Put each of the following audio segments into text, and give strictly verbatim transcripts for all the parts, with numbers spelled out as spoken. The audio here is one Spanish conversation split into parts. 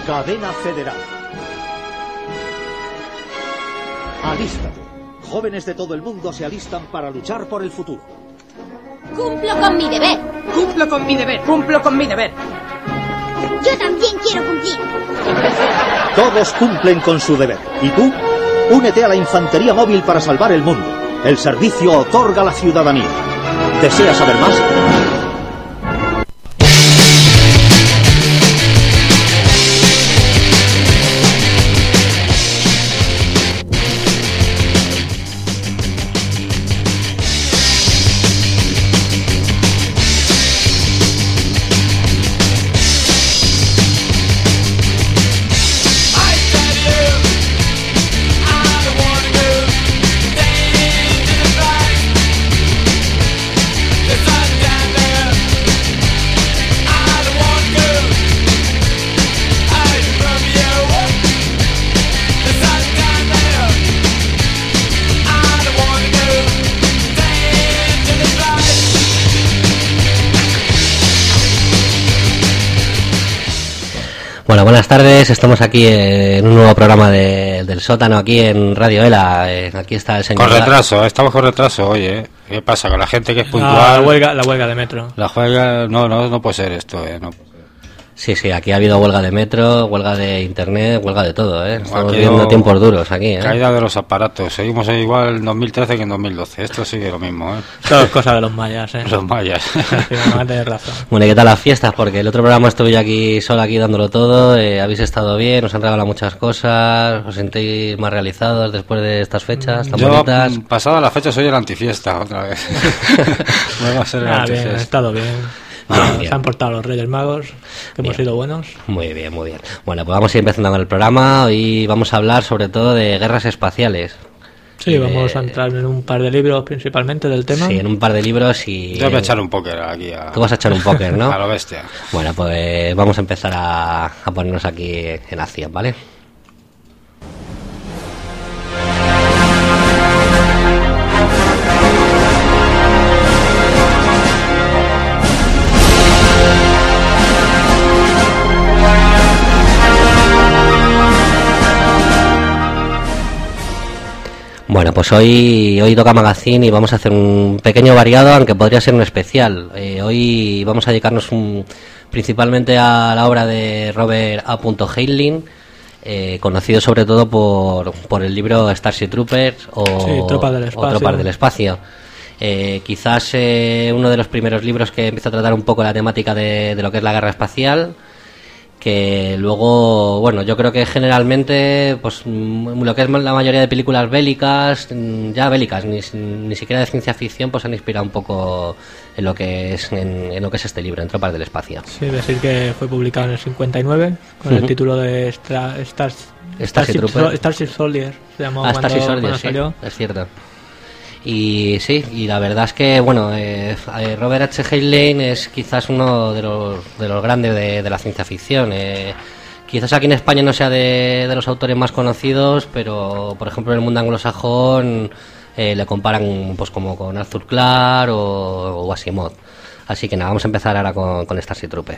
Cadena Federal. Alístate. Jóvenes de todo el mundo se alistan para luchar por el futuro. Cumplo con mi deber. Cumplo con mi deber. Cumplo con mi deber. Yo también quiero cumplir. Todos cumplen con su deber. ¿Y tú? Únete a la Infantería Móvil para salvar el mundo. El servicio otorga la ciudadanía. ¿Deseas saber más? Bueno, buenas tardes, estamos aquí en un nuevo programa de, del sótano, aquí en Radio Ela. Eh, aquí está el señor... Con retraso, estamos con retraso, oye. ¿Qué pasa con la gente que es puntual? Ah, la huelga, la huelga de metro. La huelga, no, no, no puede ser esto, eh, no. Sí, sí, aquí ha habido huelga de metro, huelga de internet, huelga de todo, ¿eh? Estamos Aquí viviendo no, tiempos duros aquí, ¿eh? Caída de los aparatos. Seguimos igual en dos mil trece que en dos mil doce. Esto sigue lo mismo, ¿eh? Todo es cosa de los mayas, ¿eh? Los mayas. Sí, no, tienes razón. Bueno, ¿y qué tal las fiestas? Porque el otro programa estuve yo aquí solo aquí dándolo todo. Eh, ¿Habéis estado bien? ¿Os han regalado muchas cosas? ¿Os sentís más realizados después de estas fechas tan Yo, bonitas? pasada la fecha, soy el antifiesta otra vez. Vuelvo a ser el Ah, antifiesta. bien, he estado bien. Bien, Ah, bien. se han portado los Reyes Magos, que hemos Bien. sido buenos. Muy bien, muy bien. Bueno, pues vamos a ir empezando con el programa. Hoy vamos a hablar sobre todo de guerras espaciales. Sí, Eh, vamos a entrar en un par de libros principalmente del tema. Sí, en un par de libros y... Yo voy a echar un póker aquí a... Tú vas a echar un póker, ¿no? A lo bestia. Bueno, pues vamos a empezar a, a ponernos aquí en acción, ¿vale? Bueno, pues hoy hoy toca Magazine y vamos a hacer un pequeño variado, aunque podría ser un especial. Eh, hoy vamos a dedicarnos un, principalmente a la obra de Robert A. Heinlein, eh, conocido sobre todo por, por el libro Starship Troopers o, Sí, Tropas del Espacio. o Tropas del Espacio. Eh, quizás eh, uno de los primeros libros que empieza a tratar un poco la temática de, de lo que es la guerra espacial, que luego, bueno, yo creo que generalmente, pues mm, lo que es la mayoría de películas bélicas, mm, ya bélicas, ni, ni siquiera de ciencia ficción, pues han inspirado un poco en lo que es en, en lo que es este libro, en Tropas del Espacio. Sí, decir que fue publicado en el cincuenta y nueve con Uh-huh. el título de Star, Stars, Starship Starship, Trooper. Sol- Starship Soldier. Se llamó Ah, cuando, Starship Soldier, cuando sí, salió. es cierto. Y sí, y la verdad es que, bueno, eh, eh, Robert H. Heinlein es quizás uno de los, de los grandes de, de la ciencia ficción. Eh, quizás aquí en España no sea de, de los autores más conocidos, pero, por ejemplo, en el mundo anglosajón eh, le comparan pues como con Arthur Clarke o, o Asimov. Así que nada, vamos a empezar ahora con, con Starship Trooper.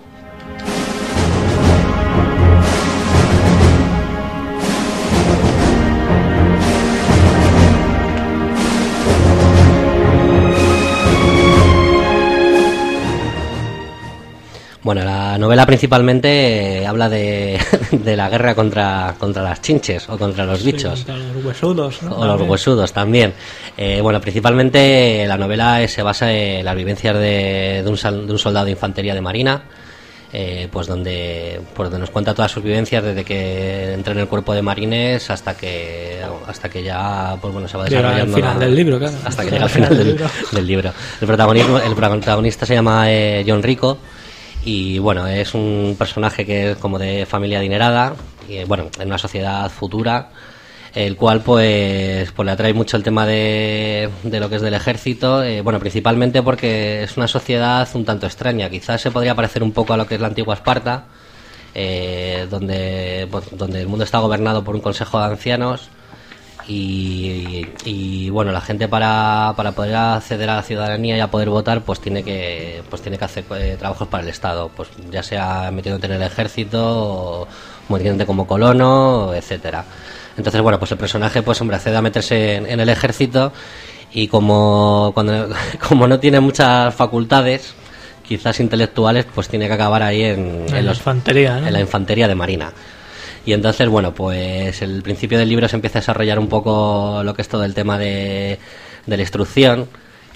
Bueno, la novela principalmente eh, habla de, de la guerra contra, contra las chinches o contra los bichos. Sí, contra los huesudos, ¿no? O los También. huesudos también. Eh, bueno, principalmente la novela eh, se basa en las vivencias de, de, un, sal- de un soldado de infantería de marina, eh, pues donde, pues donde nos cuenta todas sus vivencias desde que entra en el cuerpo de marines hasta que hasta que ya pues bueno se va Llega al desarrollando final la- del libro, claro. hasta que llega al final del, del libro. El protagonismo, el protagonista se llama eh, John Rico. Y bueno, es un personaje que es como de familia adinerada, y bueno, en una sociedad futura, el cual pues, pues le atrae mucho el tema de, de lo que es del ejército, eh, bueno, principalmente porque es una sociedad un tanto extraña, quizás se podría parecer un poco a lo que es la antigua Esparta, eh, donde, pues, donde el mundo está gobernado por un consejo de ancianos, y, y bueno, la gente para, para poder acceder a la ciudadanía y a poder votar, pues tiene que pues tiene que hacer eh, trabajos para el Estado, pues ya sea metiéndote en el ejército o metiéndote como colono, etcétera. Entonces, bueno, pues el personaje, pues hombre, accede a meterse en, en el ejército y como cuando como no tiene muchas facultades, quizás intelectuales, pues tiene que acabar ahí en, en, en, la, los, infantería, ¿no? en la infantería de marina. Y entonces, bueno, pues el principio del libro se empieza a desarrollar un poco lo que es todo el tema de, de la instrucción,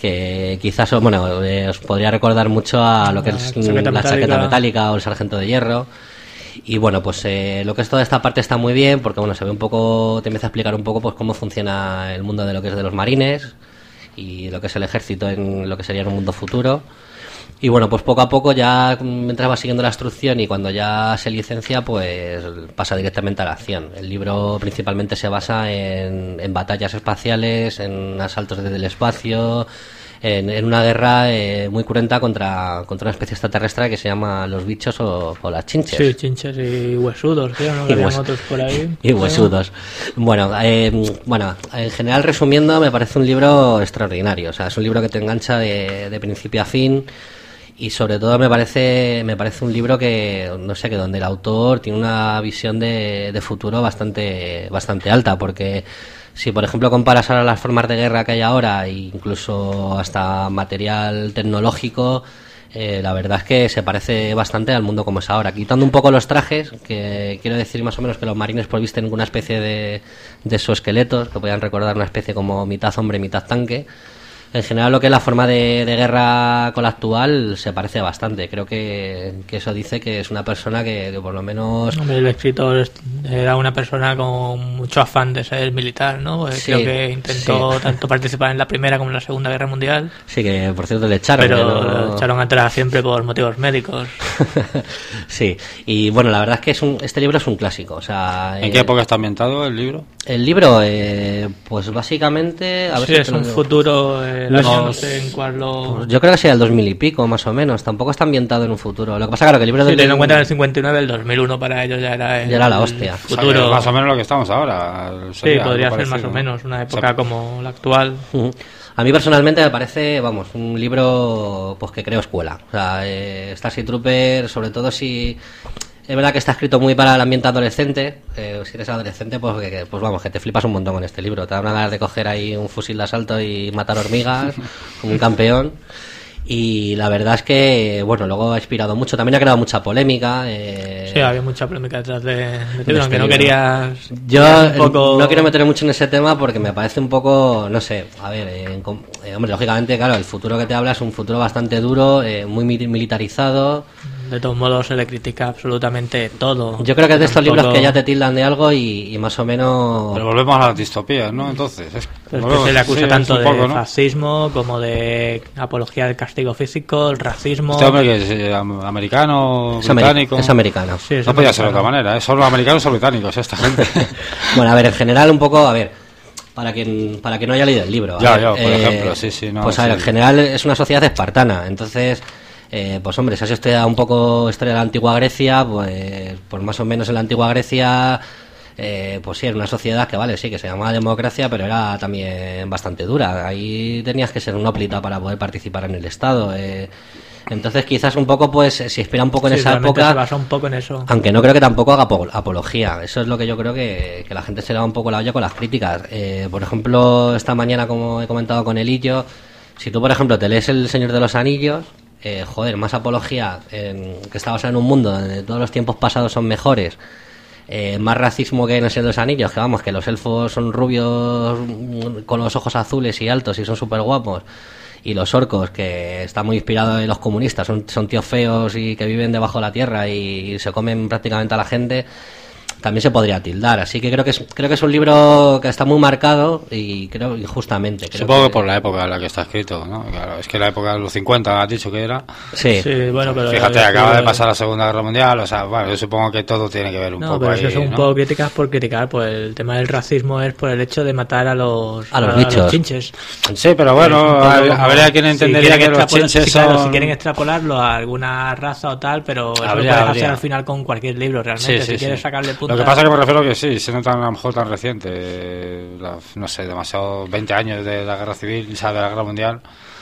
que quizás, bueno, eh, os podría recordar mucho a lo que la es chaqueta la metálica. chaqueta metálica o el sargento de hierro. Y bueno, pues eh, lo que es toda esta parte está muy bien, porque bueno, se ve un poco, te empieza a explicar un poco pues cómo funciona el mundo de lo que es de los marines y lo que es el ejército en lo que sería en un mundo futuro. Y bueno, pues poco a poco ya mientras va siguiendo la instrucción y cuando ya se licencia, pues pasa directamente a la acción. El libro principalmente se basa en, en batallas espaciales, en asaltos desde el espacio, en, en una guerra eh, muy cruenta contra, contra una especie extraterrestre que se llama los bichos o, o las chinches. Sí, chinches y huesudos, creo, ¿no? Que Y habían hues- otros por ahí. Y huesudos. Bueno, eh, bueno, en general resumiendo, me parece un libro extraordinario. O sea, es un libro que te engancha de, de principio a fin. Y sobre todo me parece me parece un libro que no sé, que donde el autor tiene una visión de, de futuro bastante bastante alta, porque si por ejemplo comparas ahora las formas de guerra que hay ahora e incluso hasta material tecnológico, eh, la verdad es que se parece bastante al mundo como es ahora, quitando un poco los trajes, que quiero decir más o menos que los marines pues visten una especie de, de exoesqueletos que podían recordar una especie como mitad hombre mitad tanque. En general lo que es la forma de, de guerra con la actual se parece bastante. Creo que, que eso dice que es una persona que, que por lo menos... Hombre, el escritor est- era una persona con mucho afán de ser militar, ¿no? Pues Sí, creo que intentó sí. tanto participar en la Primera como en la Segunda Guerra Mundial, Sí, que por cierto le echaron. pero que no- lo echaron atrás siempre por motivos médicos. Sí, y bueno, la verdad es que es un, este libro es un clásico. O sea, ¿En eh, qué época está ambientado el libro? El libro, eh, pues básicamente... A ver Sí, si es te lo un digo. futuro, eh, el No año no es- sé en cuál lo... Pues yo creo que sería el dos mil y pico, más o menos. Tampoco está ambientado en un futuro. Lo que pasa, claro, que el libro Sí, del... teniendo en cuenta en el cincuenta y nueve, el dos mil uno para ellos ya era el Ya era la hostia. O sea, futuro. que más o menos lo que estamos ahora. Sí, sería podría algo ser más parecido, o ¿no? menos una O época sea, como la actual. Ujú. A mí personalmente me parece, vamos, un libro pues que creo escuela. O sea, eh, Starship Trooper, sobre todo si... Es verdad que está escrito muy para el ambiente adolescente. Eh, si eres adolescente, pues, que, que- pues vamos, que te flipas un montón con este libro. Te da una ganas de coger ahí un fusil de asalto y matar hormigas como un campeón. Y la verdad es que, bueno, luego ha inspirado mucho. También ha creado mucha polémica. Eh, Sí, había mucha polémica detrás de, de este libro, aunque no libro. querías... Yo querías un poco... eh, no quiero meter mucho en ese tema porque me parece un poco, no sé, a ver, eh, en com- eh, hombre, lógicamente, claro, el futuro que te habla es un futuro bastante duro, eh, muy mi- militarizado. De todos modos se le critica absolutamente todo. Yo creo que es de estos Tampoco- libros que ya te tildan de algo y, y más o menos... Pero volvemos a las distopías, ¿no? Entonces, es, Pero es volvemos- que se le acusa sí, es tanto un de poco, ¿no? fascismo como de apología del castigo físico, el racismo. Este hombre que es eh, am- americano, es, ameri- británico. es americano. Sí, es No podía ser de americano. otra manera, ¿eh? Son los americanos o británicos, esta gente. Bueno, a ver, en general un poco, a ver, para quien para quien no haya leído el libro. a Ya, ver, yo, por ejemplo, sí, sí, no, Pues a ver, sí. en general es una sociedad espartana, entonces, eh, pues hombre, si has estudiado un poco historia de la antigua Grecia, pues, pues más o menos en la antigua Grecia, eh, pues sí, era una sociedad que, vale, sí, que se llamaba democracia, pero era también bastante dura. Ahí tenías que ser un óplita para poder participar en el Estado. Eh, entonces quizás un poco, pues, se inspira un poco en Sí, esa realmente época. se basa un poco en eso. Aunque no creo que tampoco haga apo- apología. Eso es lo que yo creo que, que la gente se le va un poco la olla con las críticas. Eh, por ejemplo, esta mañana, como he comentado con el Illo, si tú, por ejemplo, te lees El Señor de los Anillos, eh, joder, más apología, en, que está basada en un mundo donde todos los tiempos pasados son mejores, eh, más racismo que en El Señor de los Anillos, que vamos, que los elfos son rubios mm, con los ojos azules y altos y son súper guapos, y los orcos, que está muy inspirado en los comunistas, son, son tíos feos y que viven debajo de la tierra y se comen prácticamente a la gente, también se podría tildar. Así que creo que es, creo que es un libro que está muy marcado y creo injustamente. Creo Supongo que que por la época en la que está escrito, ¿no? Claro, es que la época de los cincuenta, has dicho que era. Sí. Sí, bueno, pero... Fíjate, ya- acaba ya- de pasar la Segunda Guerra Mundial, o sea, bueno, yo supongo que todo tiene que ver un No, poco pero es ahí, que son un ¿no? poco críticas por criticar, pues el tema del racismo es por el hecho de matar a los, A los bichos. chinches. Sí, pero bueno, Es un poco a, como- habría quien si entendería quieren que los extrapolar- chinches sí, claro, son... si quieren extrapolarlo a alguna raza o tal, pero eso Habría, lo puedes hacer habría. al final con cualquier libro, realmente. Sí, sí, si quieres sí. sacarle puntos Lo que pasa es que me refiero que sí, se nota a lo mejor tan reciente, eh, la, no sé, demasiado veinte años de la guerra civil, o sea, de la guerra mundial.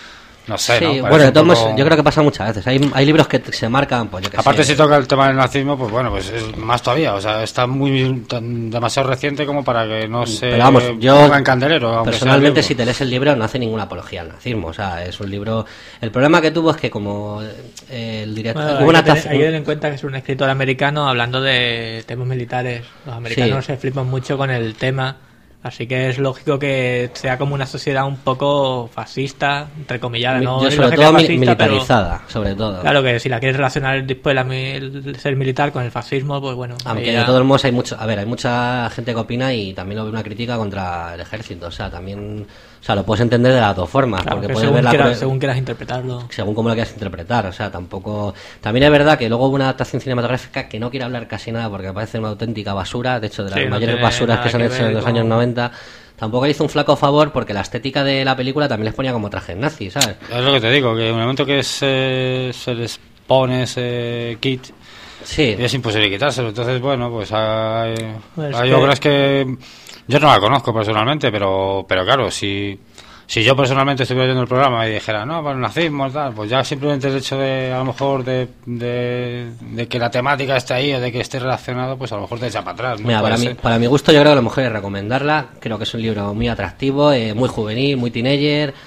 No sé, sí, ¿no? bueno, de todos modos, poco... yo creo que pasa muchas veces. Hay, hay libros que se marcan, pues yo que Aparte, sé. si toca el tema del nazismo, pues bueno, pues es más todavía. O sea, está muy tan, demasiado reciente como para que no se Pero vamos, yo ponga en candelero. Aunque personalmente, sea si te lees el libro, no hace ninguna apología al nazismo. O sea, es un libro. El problema que tuvo es que, como eh, el director. Bueno, hubo hay, una que tener, taz- hay que tener en cuenta que es un escritor americano hablando de temas militares. Los americanos Sí. se flipan mucho con el tema. Así que es lógico que sea como una sociedad un poco fascista, entre comillas, no yo, digo sobre que todo sea mi- fascista, militarizada, sobre todo. pero claro que si la quieres relacionar después la, mi- el ser militar con el fascismo, pues bueno. Aunque ahí de ya- todos modos hay mucho, a ver, hay mucha gente que opina y también lo ve una crítica contra el ejército, o sea, también, o sea, lo puedes entender de las dos formas, claro, porque que puedes según, ver la quieras, pro- según quieras interpretarlo. según cómo lo quieras interpretar, o sea, tampoco. También es verdad que luego hubo una adaptación cinematográfica que no quiero hablar casi nada porque me parece una auténtica basura, de hecho, de las Sí, no mayores tiene basuras nada que se han que hecho ver en los con- años noventa. Tampoco hizo un flaco favor porque la estética de la película también les ponía como trajes nazis, ¿sabes? Es lo que te digo, que en el momento que se, se les pone ese kit, Sí. es imposible quitárselo. Entonces, bueno, pues hay, Pues hay que- obras que yo no la conozco personalmente, pero pero claro, si si yo personalmente estuviera viendo el programa y dijera, no, pues el nazismo, tal, pues ya simplemente el hecho de, a lo mejor, de, de, de que la temática esté ahí o de que esté relacionado, pues a lo mejor te echa para atrás, ¿no? Mira, Puede para, mi, ser. para mi gusto yo creo que lo mejor es recomendarla. Creo que es un libro muy atractivo, eh, muy juvenil, muy teenager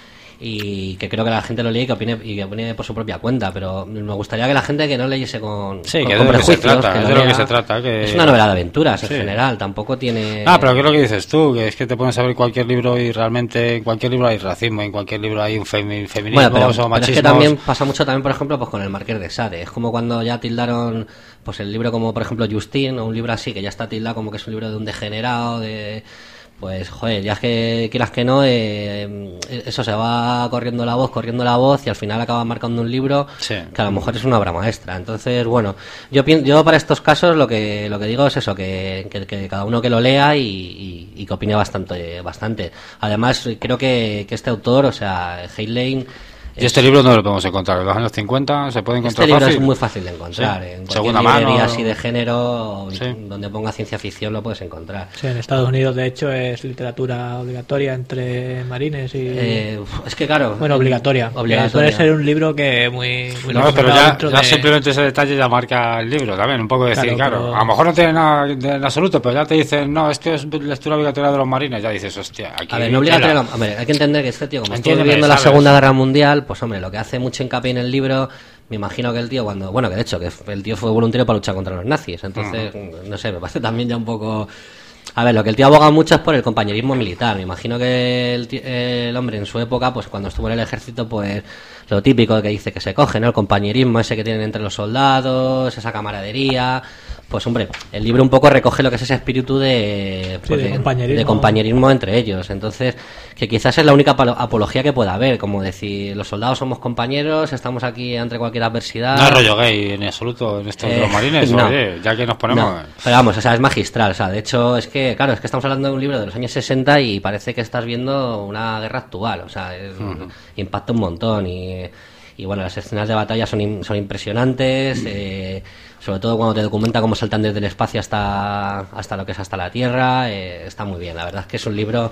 y que creo que la gente lo lee y que opine, y que opine por su propia cuenta, pero me gustaría que la gente que no leyese con, Sí, con, que con de lo que se prejuicios, trata, que es lo de lo que lea. se trata, que- Es una novela de aventuras en Sí. general, tampoco tiene... Ah, pero ¿qué es lo que dices tú? Que es que te pones a ver cualquier libro y realmente en cualquier libro hay racismo, en cualquier libro hay un femi- feminismo Bueno, pero, o pero machismo. es que también pasa mucho también, por ejemplo, pues con el Marqués de Sade. Es como cuando ya tildaron pues el libro como, por ejemplo, Justin, o un libro así, que ya está tildado como que es un libro de un degenerado, de... Pues, joder, ya es que quieras que no, eh, eso se va corriendo la voz, corriendo la voz y al final acaba marcando un libro Sí. que a lo mejor es una obra maestra. Entonces, bueno, yo pien- yo para estos casos lo que lo que digo es eso, que, que, que cada uno que lo lea y, y, y que opine bastante. bastante. Además, creo que, que este autor, o sea, Hale Lane... ¿Y este libro no lo podemos encontrar? ¿En los años cincuenta se puede Este encontrar libro fácil? es muy fácil de encontrar. Sí. En cualquier Segunda librería mano. así de género, Sí. donde ponga ciencia ficción, lo puedes encontrar. Sí, en Estados Unidos, de hecho, es literatura obligatoria entre marines y... Eh, es que claro... bueno, obligatoria. obligatoria. Que suele ser un libro que muy... muy No, pero recomendado ya, dentro ya de- simplemente ese detalle ya marca el libro también, un poco decir, Claro, claro, pero- a lo mejor no tiene nada de- en absoluto, pero ya te dicen, no, esto es lectura obligatoria de los marines, ya dices, hostia, aquí... A ver, no obligatorio, tela. no. Hombre, hay que entender que este tío, como estuvo Entiéndeme, viviendo la ¿sabes? Segunda Guerra Mundial, pues hombre, lo que hace mucho hincapié en el libro, me imagino que el tío cuando, bueno, que de hecho, que el tío fue voluntario para luchar contra los nazis, entonces, no sé, me parece también ya un poco... A ver, lo que el tío aboga mucho es por el compañerismo militar. Me imagino que el, tío- el hombre en su época, pues cuando estuvo en el ejército, pues lo típico que dice que se coge, ¿no? El compañerismo ese que tienen entre los soldados, esa camaradería. Pues hombre, el libro un poco recoge lo que es ese espíritu de, pues, de compañerismo. de compañerismo entre ellos. Entonces, que quizás es la única apolo- apología que pueda haber, como decir, los soldados somos compañeros, estamos aquí ante cualquier adversidad. No es rollo gay en absoluto en estos de los Eh, marines, no. oye, ya que nos ponemos... No, pero vamos, o sea, es magistral. O sea, de hecho, es que, claro, es que estamos hablando de un libro de los años sesenta y parece que estás viendo una guerra actual. O sea, es- impacta un montón. Y, y bueno, las escenas de batalla son, im- son impresionantes. eh, sobre todo cuando te documenta cómo saltan desde el espacio hasta, hasta lo que es hasta la Tierra. eh, está muy bien. La verdad es que es un libro.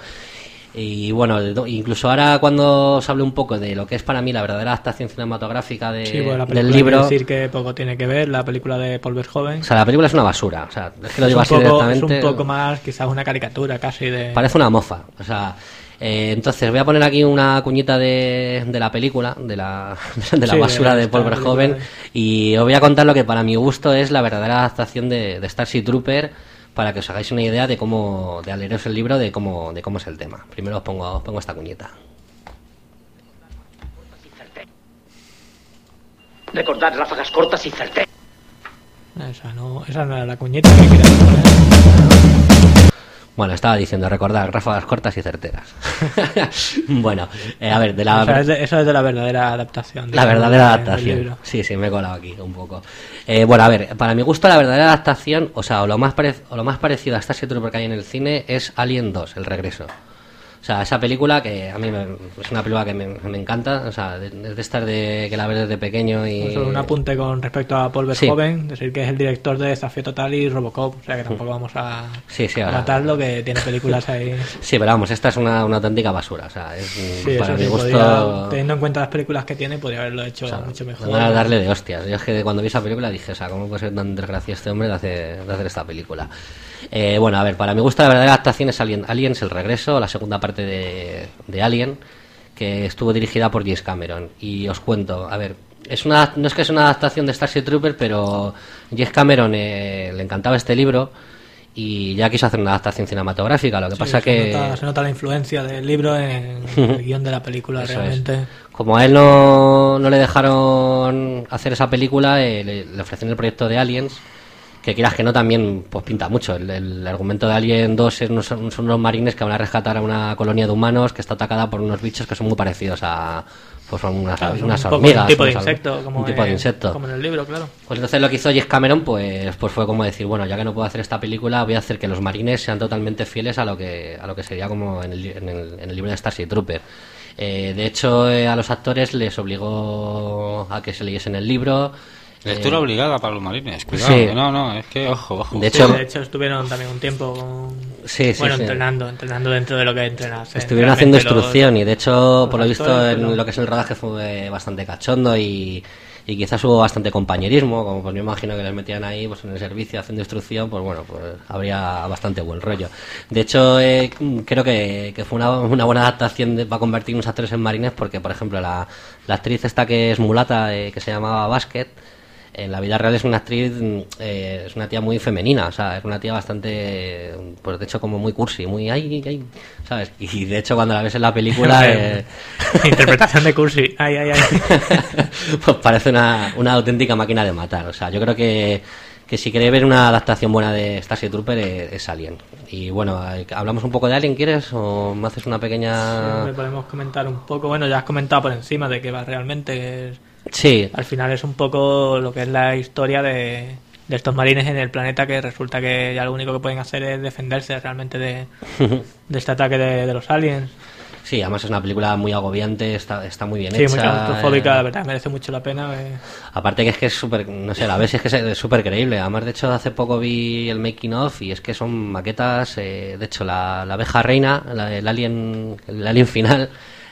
Y bueno, de do- incluso ahora cuando os hablo un poco de lo que es para mí la verdadera adaptación cinematográfica de, Sí, pues la película del hay que libro. decir que poco tiene que ver, la película de Paul Verhoeven. O sea, la película es una basura. O sea, es que lo es, digo un así poco, es directamente. un poco más, quizás una caricatura casi de... Parece una mofa. O sea, eh, entonces voy a poner aquí una cuñita de, de la película, de la, de la Sí, basura de de Paul esta Verhoeven, película. y os voy a contar lo que para mi gusto es la verdadera adaptación de, de Starship Trooper, para que os hagáis una idea de cómo, de al leeros el libro, de cómo, de cómo es el tema. Primero os pongo, os pongo esta cuñita. Recordad ráfagas cortas y certeras. Esa no, esa no era la cuñeta que quería poner. Bueno, estaba diciendo, recordar, ráfagas cortas y certeras. Bueno, eh, a ver, de la... O sea, es de- eso es de la verdadera adaptación. La digamos, verdadera de- del adaptación. libro. Sí, sí, me he colado aquí un poco. Eh, bueno, a ver, para mi gusto la verdadera adaptación, o sea, o lo más, pare- o lo más parecido a Starship Trooper que hay en el cine es Alien dos, El Regreso. O sea, esa película que a mí me, es una película que me, me encanta, o sea, es de, de estar de que la ves desde pequeño y... Solo un apunte con respecto a Paul Verhoeven, sí. Decir que es el director de Desafío Total y Robocop, o sea que tampoco vamos a, sí, sí, a ahora... matarlo, que tiene películas ahí... Sí, pero vamos, esta es una, una auténtica basura, o sea, es sí, para eso mi sí, gusto... podría, teniendo en cuenta las películas que tiene, podría haberlo hecho, o sea, mucho mejor. Van a darle de hostias. Yo es que cuando vi esa película dije, o sea, ¿cómo puede ser tan desgraciado este hombre de hacer, de hacer esta película? Eh, bueno, a ver, para mi gusto la verdadera adaptación es Alien, Aliens, el regreso, la segunda parte de, de Alien, que estuvo dirigida por James Cameron. Y os cuento, a ver, es una, no es que es una adaptación de Starship Troopers, pero James Cameron eh, le encantaba este libro y ya quiso hacer una adaptación cinematográfica. Lo que sí, pasa se que nota, se nota la influencia del libro en el guión de la película. Eso realmente es. Como a él no, no le dejaron hacer esa película, eh, le, le ofrecieron el proyecto de Aliens, que quieras que no también pues pinta mucho. El, el argumento de Alien dos es, son, son unos marines que van a rescatar a una colonia de humanos que está atacada por unos bichos que son muy parecidos a... Pues son unas, claro, unas un hormigas. Un tipo de unas, insecto, como, un tipo en, de insecto. como en el libro, claro. Pues entonces lo que hizo James Cameron pues, pues fue como decir, bueno, ya que no puedo hacer esta película, voy a hacer que los marines sean totalmente fieles a lo que a lo que sería como en el, en el, en el libro de Starship Troopers. Eh, de hecho, eh, a los actores les obligó a que se leyesen el libro. Lectura eh, obligada para los marines, cuidado. Sí. No, no, es que ojo, ojo. De hecho, sí, de hecho estuvieron también un tiempo con... sí, sí, bueno, sí. entrenando, entrenando dentro de lo que entrenas. ¿eh? Estuvieron haciendo Realmente instrucción los, y de hecho, por lo visto, actores, en pero... lo que es el rodaje fue bastante cachondo y, y quizás hubo bastante compañerismo, como pues me imagino que les metían ahí pues en el servicio haciendo instrucción, pues bueno, pues habría bastante buen rollo. De hecho, eh, creo que, que fue una, una buena adaptación de, para convertir unos actores en marines, porque por ejemplo la, la actriz esta que es mulata, eh, que se llamaba Basket, en la vida real es una actriz, eh, es una tía muy femenina, o sea, es una tía bastante, pues de hecho como muy cursi, muy ay, ay, ¿sabes? Y de hecho cuando la ves en la película... eh... Interpretación de cursi, ay, ay, ay. pues parece una, una auténtica máquina de matar, o sea, yo creo que, que si queréis ver una adaptación buena de Starship Trooper es, es Alien. Y bueno, hablamos un poco de Alien, ¿quieres? ¿O me haces una pequeña...? Sí, podemos comentar un poco, bueno, ya has comentado por encima de qué va realmente, es... Sí. Al final es un poco lo que es la historia de, de estos marines en el planeta, que resulta que ya lo único que pueden hacer es defenderse realmente de, de este ataque de, de los aliens. Sí, además es una película muy agobiante, está, está muy bien sí, hecha. Sí, muy claustrofóbica, eh... la verdad, merece mucho la pena. Eh... Aparte que es que es súper, no sé, la ves y es que es súper creíble. Además, de hecho, hace poco vi el making of y es que son maquetas, eh, de hecho, la, la abeja reina, la, el alien el alien final...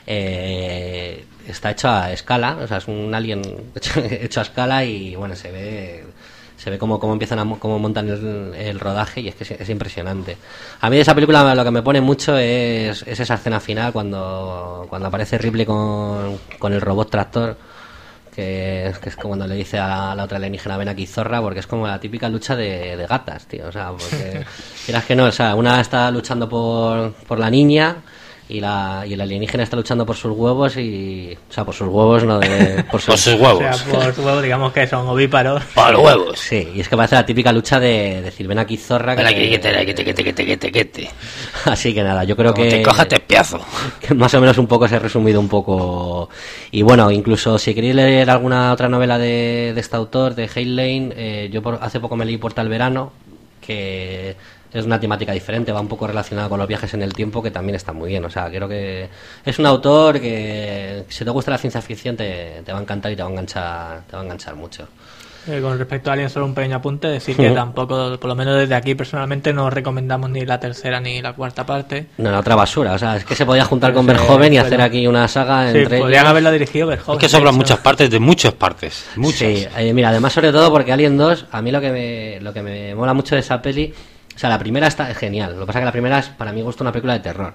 Eh, está hecho a escala, o sea, es un alien hecho, hecho a escala y bueno, se ve se ve cómo, cómo empiezan a cómo montan el, el rodaje y es que es, es impresionante. A mí de esa película lo que me pone mucho es, es esa escena final cuando, cuando aparece Ripley con, con el robot tractor, que, que es como cuando le dice a la, a la otra alienígena ven aquí zorra, porque es como la típica lucha de, de gatas, tío, o sea, porque quieras que no, o sea, una está luchando por, por la niña y la y el alienígena está luchando por sus huevos y o sea por sus huevos no de por sus, por sus huevos, o sea, por sus huevos, digamos que son ovíparos. Por los huevos. Sí, y es que parece la típica lucha de decir ven aquí zorra, ven que aquí, que te, que te, que te, que te, que te, que te. Así que nada, yo creo como que te cojas te piazo. Que más o menos un poco se ha resumido un poco. Y bueno, incluso si queréis leer alguna otra novela de, de este autor, de Hale Lane, eh, yo por, hace poco me leí Portal Verano, que es una temática diferente, va un poco relacionada con los viajes en el tiempo, que también está muy bien. O sea, creo que es un autor que, si te gusta la ciencia ficción, te, te va a encantar y te va a enganchar, te va a enganchar mucho. Eh, con respecto a Alien, solo un pequeño apunte, decir que tampoco, por lo menos desde aquí personalmente, no recomendamos ni la tercera ni la cuarta parte. No, la otra basura, o sea, es que se podía juntar con Verhoeven y hacer aquí una saga sí, entre podrían ellos. haberla dirigido Verhoeven. Es que sobran muchas partes de muchas partes, muchas. Sí, eh, mira, además sobre todo porque Alien dos, a mí lo que me, lo que me mola mucho de esa peli, o sea, la primera está genial, lo que pasa es que la primera es, para mí, gusta una película de terror.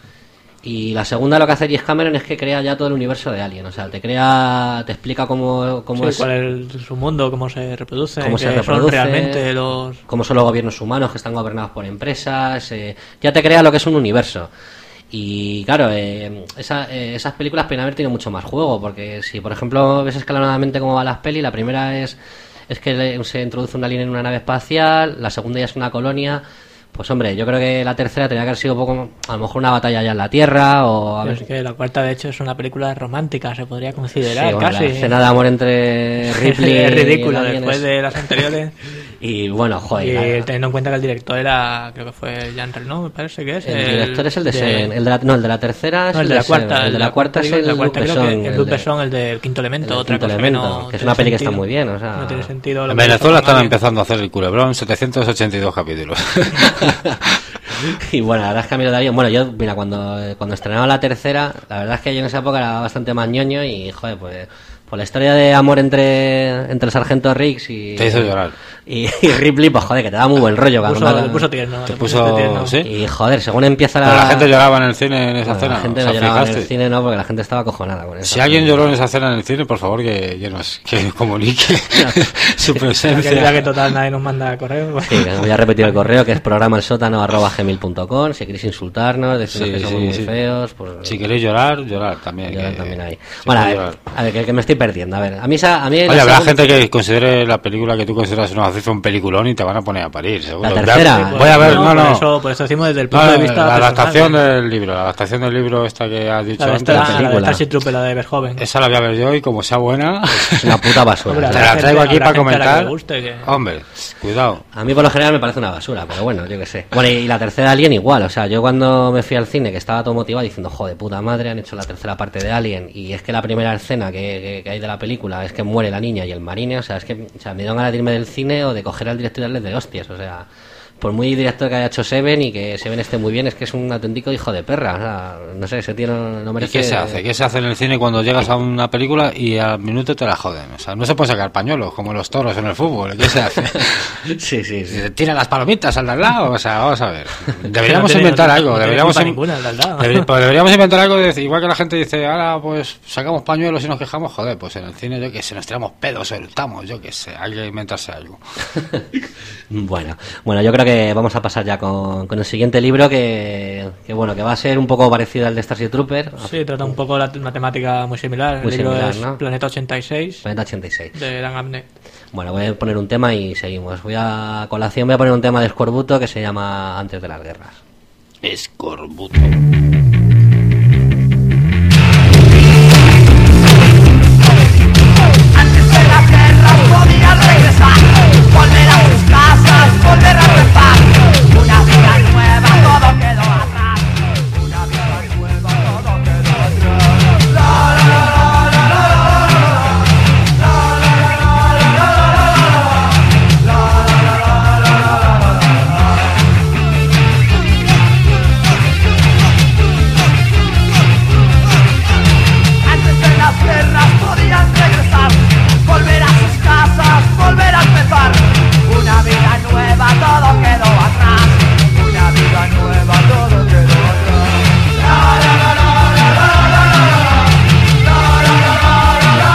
Y la segunda lo que hace James Cameron es que crea ya todo el universo de Alien, o sea, te crea, te explica cómo, cómo sí, es, cuál es su mundo, cómo se reproduce, cómo se reproduce, son realmente los... cómo son los gobiernos humanos que están gobernados por empresas, eh, ya te crea lo que es un universo. Y claro, eh, esa, eh, esas películas pueden haber tenido mucho más juego, porque si por ejemplo ves escalonadamente cómo van las pelis, la primera es, es que se introduce un alien en una nave espacial, la segunda ya es una colonia. Pues hombre, yo creo que la tercera tenía que haber sido un poco, a lo mejor una batalla ya en la Tierra o a ver... Es que la cuarta de hecho es una película romántica, se podría considerar, sí, bueno, casi. La escena de amor entre Ripley es ridículo y después es... de las anteriores. Y bueno, joder. Y la... teniendo en cuenta que el director era, creo que fue Jean Reno, me parece que es. El, el director es el de, de... Sen, el de la, no, el de la tercera es no, el de la cuarta. Sen, el de la cuarta es el Luc Besson. El Luc Besson, el del Quinto Elemento, otra cosa que no. Que es una peli que está muy bien, o sea. No tiene sentido. En Venezuela están empezando a hacer el culebrón, setecientos ochenta y dos capítulos. Y bueno, la verdad es que a mí lo daría. Bueno, yo, mira, cuando, cuando estrenaba la tercera, la verdad es que yo en esa época era bastante más ñoño y, joder, pues. Pues la historia de amor entre, entre el sargento Riggs y... Te hizo llorar. Y, y Ripley, pues joder, que te da muy buen rollo. Te puso, cuando te puso tierno. Te puso... tierno. ¿Sí? Y joder, según empieza la... Pero la gente lloraba en el cine en esa bueno, escena. La gente ¿no? no O sea, lloraba fijaste. en el cine, no, porque la gente estaba acojonada con eso. Si alguien lloró en esa escena en el cine, por favor que, que nos que comunique su presencia. Que, que total nadie nos manda correo. Sí, voy a repetir el correo, que es programa el sótano arroba gmail punto com. Si queréis insultarnos, decirnos Sí, que sí, somos muy sí. feos... Pues, Si queréis llorar, llorar también. llorar que- también hay. si Bueno, a queréis ver, llorar. a ver, que, que me estoy perdiendo. A ver, a mí esa... A mí Oye, la habrá segunda- gente que considere la película que tú consideras una cifra un peliculón y te van a poner a parir, seguro. La tercera. Ya- voy a ver, no, por no. Eso, por eso decimos desde el punto No, de vista la personal, adaptación ¿no? del libro, la adaptación del libro esta que has dicho La de, antes. esta, la de película. Starship Trooper, la de Verhoeven. Esa la voy a ver yo y como sea buena, Es una puta basura. Hombre, o te sea, la traigo aquí habrá para gente a la que comentar. le guste, que- Hombre, cuidado. A mí por lo general me parece una basura, pero bueno, yo qué sé. Bueno, y la tercera Alien igual, o sea, yo cuando me fui al cine, que estaba todo motivado diciendo, joder, puta madre, han hecho la tercera parte de Alien, y es que la primera escena que, que, que hay de la película es que muere la niña y el marine, o sea, es que o sea, me dan ganas de irme del cine o de coger al director y darle de hostias, o sea... Por muy director que haya hecho Seven y que Seven esté muy bien, es que es un auténtico hijo de perra. O sea, no sé, ese tío no, no ¿Y merece... qué se hace? ¿Qué se hace en el cine cuando llegas a una película y al minuto te la joden? O sea, no se puede sacar pañuelos como los toros en el fútbol. ¿Qué se hace? Sí, sí, sí. Se tiran las palomitas al de al lado. O sea, vamos a ver. Deberíamos No tiene- inventar no- algo. no tiene Deberíamos, culpa in- ninguna, el de al lado. Deberi- pues deberíamos inventar algo. De, igual que la gente dice, ahora pues sacamos pañuelos y nos quejamos. Joder, pues en el cine yo que sé, nos tiramos pedos, eructamos, yo que sé. Hay que inventarse algo. Bueno, bueno, yo creo que vamos a pasar ya con, con el siguiente libro que, que, bueno, que va a ser un poco parecido al de Starship Trooper. Sí, trata un poco la, una temática muy similar. Muy el libro similar, es ¿no? Planeta ochenta y seis, Planeta ochenta y seis. de Dan Abnett. Bueno, voy a poner un tema y seguimos. Voy a colación, voy a poner un tema de Escorbuto que se llama Antes de las guerras. Escorbuto. Antes de la guerra podían regresar, volver a sus casas, volver a rezar. Una vida nueva, todo quedó atrás. Una vida nueva, todo quedó atrás. La, la, la, la, la, la, la, la, la, la, la, la, la, la, la, antes de las guerras podían regresar, volver a sus casas, volver a empezar. Una vida nueva, todo quedó atrás. Una vida nueva, todo quedó atrás. La, la, la, la, la, la, la, la, la, la, la, la, la, la,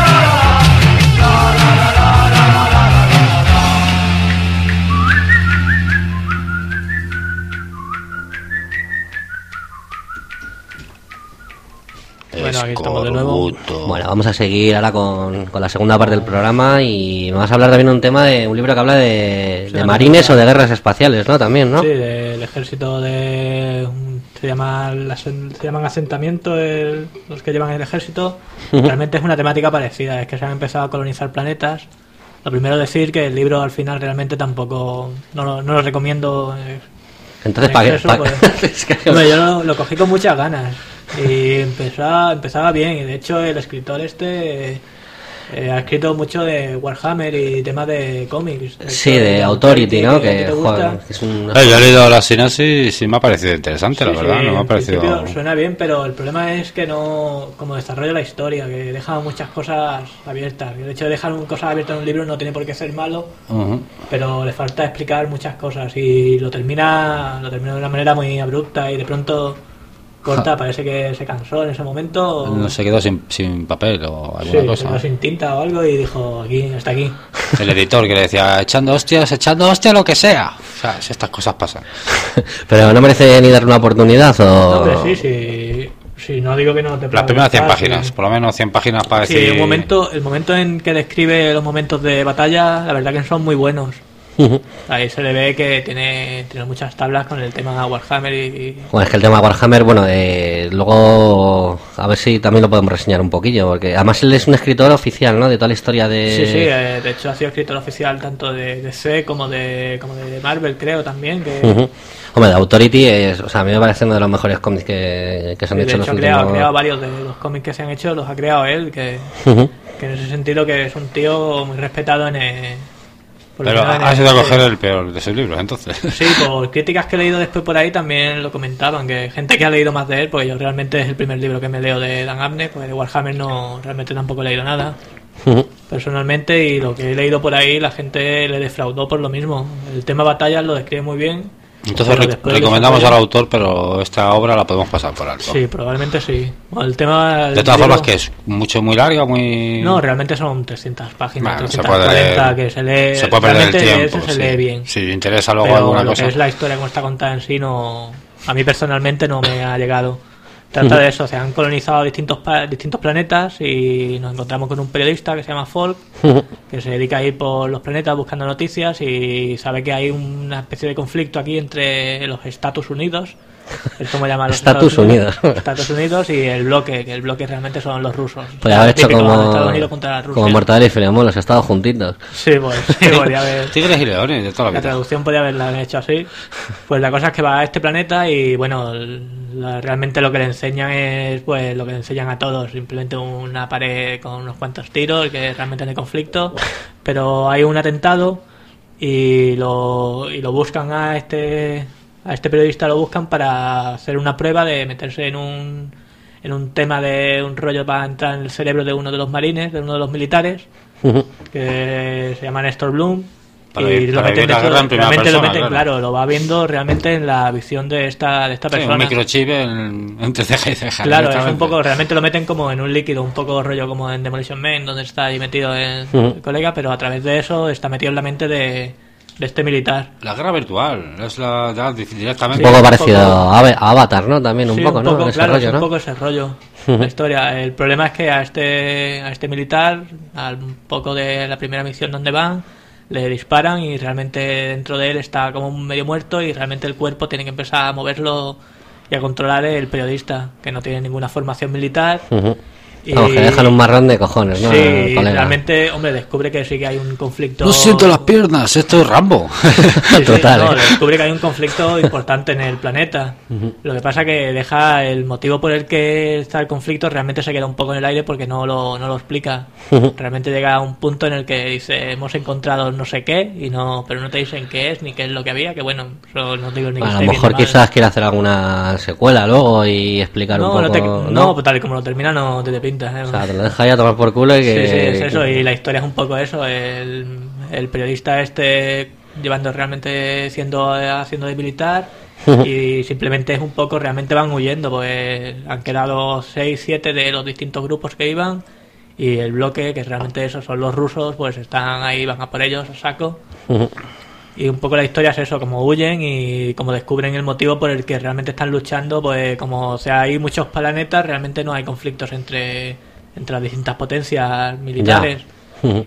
Bueno, aquí estamos de nuevo. Escorbuto. Bueno, vamos a seguir ahora con, con la segunda parte del programa y me vas a hablar también de un tema de un libro que habla de, Sí, de la marines película. o de guerras espaciales, ¿no? También, ¿no? Sí, del ejército de... Se, llama, el asen- se llaman asentamiento el- los que llevan el ejército. Realmente es una temática parecida, es que se han empezado a colonizar planetas. Lo primero decir que el libro al final realmente tampoco... No, lo- no lo recomiendo. eh, Entonces, en ¿para qué? exceso, pa- pues. Es que- Hombre, yo lo, lo cogí con muchas ganas y empezaba, empezaba bien. Y de hecho el escritor este eh, ha escrito mucho de Warhammer y temas de cómics. Sí, de Authority, ¿no? a ti Que, te gusta. joder, que es un... Eh, yo he leído la sinopsis y me ha parecido interesante, la Sí, verdad. sí, no me ha en parecido. principio suena bien, pero el problema es que no, como desarrolla la historia, que deja muchas cosas abiertas. El hecho de dejar un- cosas abiertas en un libro no tiene por qué ser malo, Ujú. pero le falta explicar muchas cosas y lo termina, lo termina de una manera muy abrupta y de pronto corta. Parece que se cansó en ese momento. o- No se quedó sin, sin papel o Sí, alguna se cosa. quedó sin tinta o algo y dijo aquí, hasta aquí. El editor que le decía, echando hostias, echando hostia lo que sea. O sea, si estas cosas pasan. Pero no merece ni darle una oportunidad o... No, hombre, sí, sí, sí, no digo que no te Las pueda primeras cien gustar, páginas, sí. por lo menos cien páginas para Sí, decir. el momento, el momento en que describe los momentos de batalla, la verdad que son muy buenos. Ahí se le ve que tiene, tiene muchas tablas con el tema Warhammer y... Bueno, es que el tema Warhammer, bueno, eh, luego a ver si también lo podemos reseñar un poquillo, porque además él es un escritor oficial, ¿no? De toda la historia de... Sí, sí, eh, de hecho ha sido escritor oficial tanto de D C como de, como de Marvel, creo, también, que... Uh-huh. Hombre, de Authority es, o sea, a mí me parece uno de los mejores cómics que, que se han de hecho en hecho, los ha creado, últimos... ha creado varios de los cómics que se han hecho, los ha creado él, que, Uh-huh. que en ese sentido que es un tío muy respetado en... El, por lo Pero menos en ha el- sido a coger el peor de sus libros, entonces. Sí, por críticas que he leído después por ahí también lo comentaban, que gente que ha leído más de él, porque yo realmente es el primer libro que me leo de Dan Abnett, pues de Warhammer no, realmente tampoco he leído nada Uh-huh. personalmente, y lo que he leído por ahí la gente le defraudó por lo mismo. El tema batallas lo describe muy bien. Entonces pero re- después del recomendamos al desarrollo- autor, pero esta obra la podemos pasar por alto. Sí, probablemente sí. Bueno, el tema De del todas libro- formas, que es mucho, muy larga, muy... No, realmente son trescientas páginas, Bueno, se trescientas cuarenta, puede- que se lee... se puede perder el realmente tiempo, eso se sí. lee bien. Si interesa luego Pero alguna lo cosa. que es la historia como está contada en sí, no, a mí personalmente no me ha llegado. Trata de eso, se han colonizado distintos pa- distintos planetas y nos encontramos con un periodista que se llama Folk, que se dedica a ir por los planetas buscando noticias y sabe que hay una especie de conflicto aquí entre los Estados Unidos, es como llaman los Estados Unidos. Estados Unidos y el bloque, que el bloque realmente son los rusos. Podría haber hecho Típico, como, Estados Unidos contra Rusia. como Mortadelo y Filemón, los estados juntitos. Sí, pues sí, podría haber... Tigres y leones, de toda la La vida. traducción podría haberla hecho así. Pues la cosa es que va a este planeta y bueno, la- realmente lo que le enseñan es pues lo que le enseñan a todos, simplemente una pared con unos cuantos tiros, que realmente no hay conflicto, pero hay un atentado y lo, y lo buscan a este a este periodista, lo buscan para hacer una prueba de meterse en un en un tema de un rollo para entrar en el cerebro de uno de los marines, de uno de los militares, Uh-huh. que se llama Néstor Bloom. Para y vivir- lo para meten vivir la dentro- guerra en primera realmente lo persona, meten, claro. claro, lo va viendo realmente en la visión de esta de esta Sí, persona. un microchip en- entre ceja y ceja. Claro, es un directamente. poco, realmente lo meten como en un líquido, un poco rollo como en Demolition Man, donde está ahí metido el, Ujú. el colega, pero a través de eso está metido en la mente de, de este militar. La guerra virtual, es la ya, Un directamente. poco un parecido poco- a Ave- a Avatar, ¿no? También un Sí, poco, ¿no? Ese claro, rollo, es un ¿no? poco ese rollo, Ujú. la historia. El problema es que a este a este militar, al poco de la primera misión donde van, le disparan y realmente dentro de él está como medio muerto y realmente el cuerpo tiene que empezar a moverlo y a controlar el periodista, que no tiene ninguna formación militar. Ujú. Y- Vamos, que dejan un marrón de cojones, ¿no? Sí, el colega? realmente, hombre, descubre que sí que hay un conflicto. No siento las piernas, esto es Rambo. Sí, sí, Total, no, ¿eh? descubre que hay un conflicto importante en el planeta. Lo que pasa que deja el motivo por el que está el conflicto, realmente se queda un poco en el aire porque no lo, no lo explica. Realmente llega a un punto en el que dice, hemos encontrado no sé qué, y no pero no te dicen qué es ni qué es lo que había, que bueno, eso no digo ni que Bueno, a esté lo bien mejor ni mal. quizás quiera hacer alguna secuela luego y explicar No, un poco. no, te- no, pues tal y como lo termina no te, te pinta. ¿eh? O sea, te lo deja ya tomar por culo y que... Sí, sí, es eso, y la historia es un poco eso, el, el periodista este llevando realmente siendo haciendo de militar y simplemente es un poco, realmente van huyendo, pues han quedado seis, siete de los distintos grupos que iban y el bloque, que realmente esos son los rusos, pues están ahí, van a por ellos a saco. Ujú. Y un poco la historia es eso, como huyen y como descubren el motivo por el que realmente están luchando, pues como o sea, hay muchos planetas, realmente no hay conflictos entre, entre las distintas potencias militares. Ujú.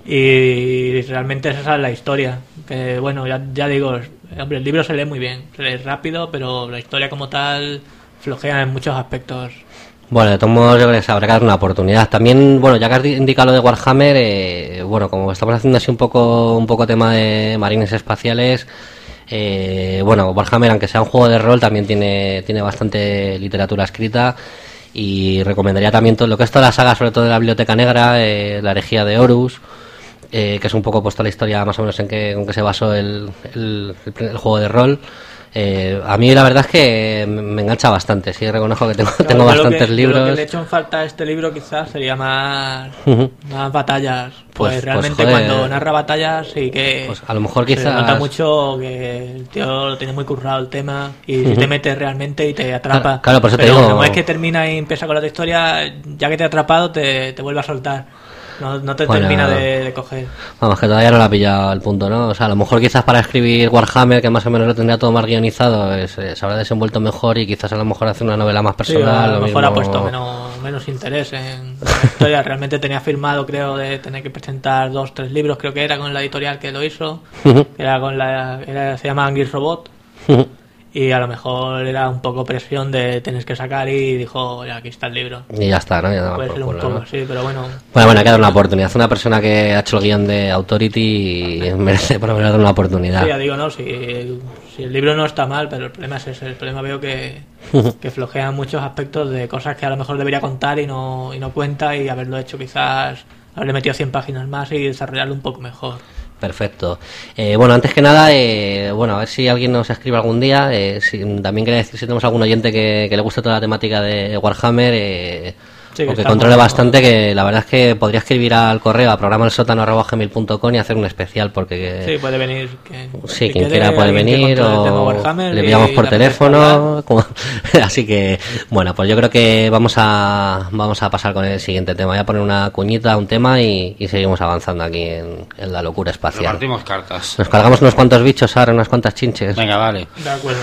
Y realmente esa es la historia. Que bueno, ya, ya digo, hombre, el libro se lee muy bien, se lee rápido, pero la historia como tal flojea en muchos aspectos. Bueno, de todos modos yo creo que se habrá que dar una oportunidad. También, bueno, ya que has indicado lo de Warhammer, eh, bueno, como estamos haciendo así un poco un poco tema de marines espaciales, eh, bueno, Warhammer, aunque sea un juego de rol, también tiene, tiene bastante literatura escrita y recomendaría también todo lo que es toda la saga, sobre todo de la Biblioteca Negra, eh, la herejía de Horus, eh, que es un poco puesto la historia más o menos en que, en que se basó el, el, el, el juego de rol. Eh, a mí la verdad es que me engancha bastante, sí, reconozco que tengo, Claro, tengo yo lo bastantes que- yo libros. Lo que le echo en falta a este libro quizás sería más, Ujú. más batallas. Pues, Pues- realmente pues, joder. cuando narra batallas sí que Pues a lo mejor se quizás... nota mucho que el tío lo tiene muy currado el tema y si Ujú. te metes realmente y te atrapa. Claro, claro, por eso te Pero digo- como es que termina y empieza con la otra historia, ya que te ha atrapado te, te vuelve a soltar. No, no te Bueno, termina de, de coger. Vamos, que todavía no lo ha pillado el punto, ¿no? O sea, a lo mejor quizás para escribir Warhammer, que más o menos lo tendría todo más guionizado, es, eh, se habrá desenvuelto mejor y quizás a lo mejor hace una novela más Sí, personal. a lo lo mejor mismo... ha puesto menos, menos interés en la historia. Realmente tenía firmado, creo, de tener que presentar dos, tres libros, creo que era con la editorial que lo hizo. que era con la era, se llama Angry Robot. Y a lo mejor era un poco presión de tener que sacar y dijo, ya, aquí está el libro. Y ya está, ¿no? Ya daba Puede por ser un culo, poco, ¿no? sí, pero bueno. Bueno, bueno, hay que dar una oportunidad. Una persona que ha hecho el guión de Authority y merece por lo menos dar una oportunidad. Sí, ya digo, no, si, si el libro no está mal, pero el problema es ese. El problema veo que, que flojea muchos aspectos de cosas que a lo mejor debería contar y no, y no cuenta, y haberlo hecho quizás, haberle metido cien páginas más y desarrollarlo un poco mejor. Perfecto. Eh, bueno, antes que nada, eh, bueno, a ver si alguien nos escribe algún día. Eh, si, también quería decir si tenemos algún oyente que, que le guste toda la temática de Warhammer eh, Sí, o que que estamos- controle bastante, que la verdad es que podría escribir al correo a programa el sótano arroba gmail punto com y hacer un especial, porque Sí, puede venir. Que, sí, si quien quiere quiera puede alguien que venir controle el tema o Warhammer le y enviamos por le apetezca hablar. teléfono, como- así que bueno, pues yo creo que vamos a vamos a pasar con el siguiente tema. Voy a poner una cuñita, un tema y, y seguimos avanzando aquí en, en la locura espacial. Repartimos cartas. Nos cargamos unos cuantos bichos ahora, unas cuantas chinches. Venga, vale. De acuerdo.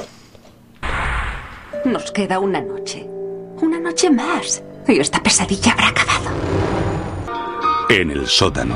Nos queda una noche. Una noche más. Y esta pesadilla habrá acabado. En el sótano.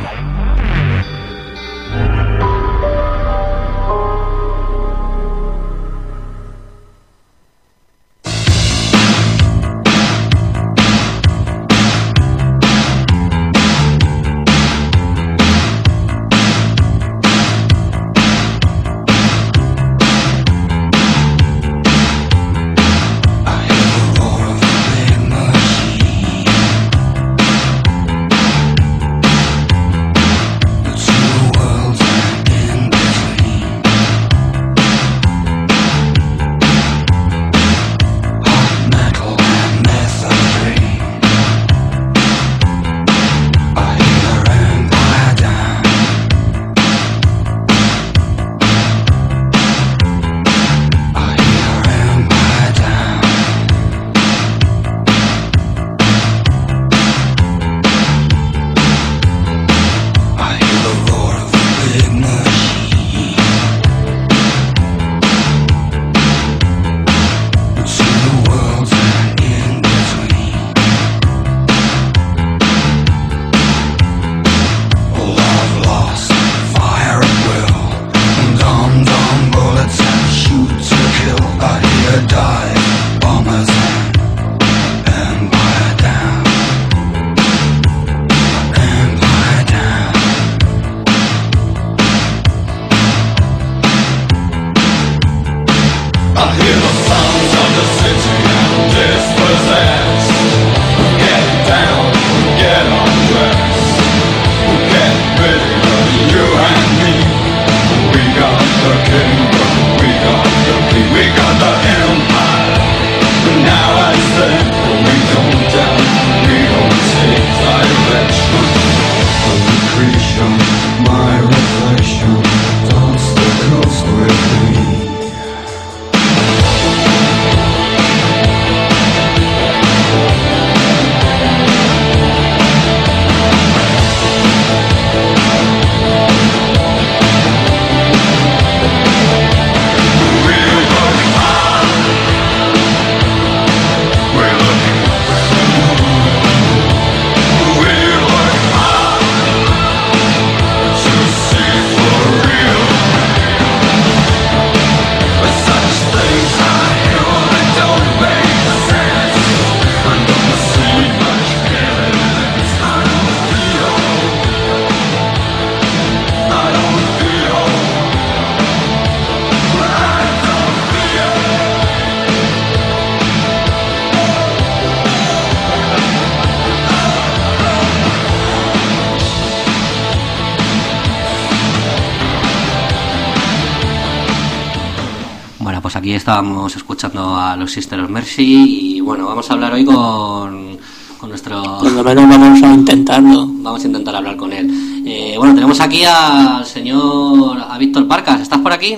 Pues aquí estábamos escuchando a los Sister of Mercy y bueno, vamos a hablar hoy con, con nuestro... Por lo menos vamos a intentarlo. Vamos a intentar hablar con él. Eh, bueno, tenemos aquí al señor, a Víctor Parcas. ¿Estás por aquí? Sí,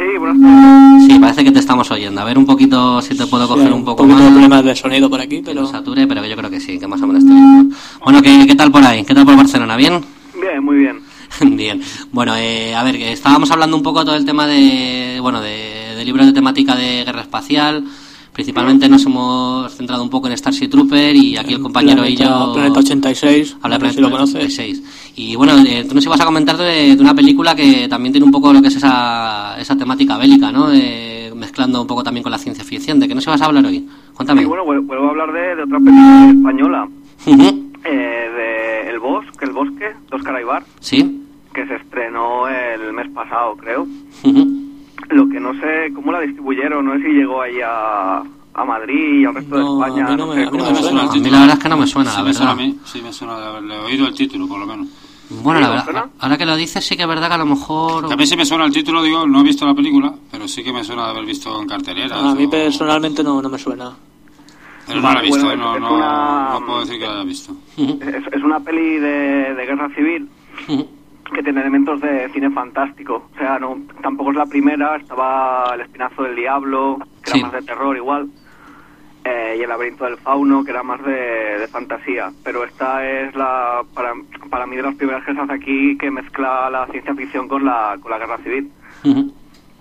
Sí, buenas tardes. Sí, parece que te estamos oyendo. A ver un poquito si te puedo coger Sí, un poco un más. poquito de problemas de sonido por aquí, Que pero... no sature, pero yo creo que sí, que más o menos estoy viendo. Bueno, ¿qué, ¿qué tal por ahí? ¿Qué tal por Barcelona? ¿Bien? Bien, muy bien. Bien. Bueno, eh, a ver, que estábamos hablando un poco todo el tema de, bueno, de, de libros de temática de guerra espacial. Principalmente nos hemos centrado un poco en Starship Trooper y aquí el compañero Planeta, y yo... Planeta ochenta y seis, habla de no sé si lo conoces. ochenta y seis. Y bueno, eh, tú nos ibas a comentar de, de una película que también tiene un poco lo que es esa, esa temática bélica, ¿no? Eh, mezclando un poco también con la ciencia ficción. ¿De qué nos ibas a hablar hoy? Cuéntame. Sí, bueno, vuel- vuelvo a hablar de, de otra película española. Uh-huh. eh, de El Bosque, El Bosque, de Óscar Aybar. Sí. Que se estrenó el mes pasado, creo. Uh-huh. Lo que no sé cómo la distribuyeron, no sé si llegó ahí a, a Madrid y al resto No, de España. a mí no no me- sé a mí no cómo- me suena. A mí la verdad es que no me suena, Sí la me suena a verdad. mí, sí me suena de haberle oído el título, por lo menos. Bueno, la ¿Sí, verdad, suena? ahora que lo dices sí que es verdad que a lo mejor... Que a mí sí me suena el título, digo, no he visto la película, pero sí que me suena de haber visto en carteleras. A mí o- personalmente no, no me suena. Pero no la he visto, Bueno, ¿eh? no, es no, una- no puedo decir que la haya visto. Es, es una peli de, de guerra civil que tiene elementos de cine fantástico. O sea, no tampoco es la primera. Estaba El Espinazo del Diablo, que Sí. era más de terror igual. Eh, y El Laberinto del Fauno, que era más de, de fantasía. Pero esta es la, para, para mí, de las primeras que se hace aquí, que mezcla la ciencia ficción con la, con la guerra civil. Uh-huh.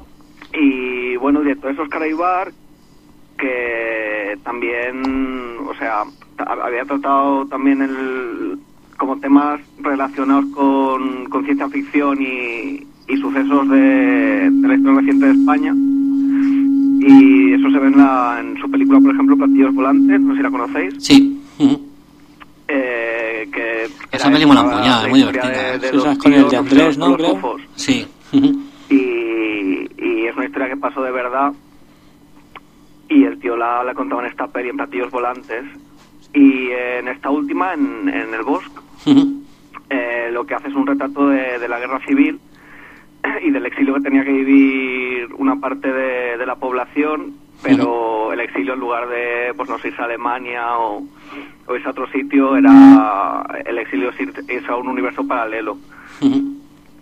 Y bueno, el director es Óscar Aybar, que también, o sea, ta- había tratado también el, como temas relacionados con, con ciencia ficción y, y sucesos de, de la historia reciente de España. Y eso se ve en, la, en su película, por ejemplo, Platillos Volantes, no sé si la conocéis. Sí. Uh-huh. Eh, que Esa era peli mola la- un puñado, la es muy historia divertida. de- de Sí, dos esa es con el tíos de obsesionados Andrés, ¿no? con los Creo. ufos. Sí. Uh-huh. y, y es una historia que pasó de verdad y el tío la, la contaba en esta peli, en Platillos Volantes, y en esta última, en, en El Bosque, Uh-huh. eh, lo que hace es un retrato de, de la guerra civil y del exilio que tenía que vivir una parte de, de la población, pero el exilio, en lugar de, pues no sé, irse a Alemania o, o irse a otro sitio, era el exilio es ir- irse a un universo paralelo. Uh-huh.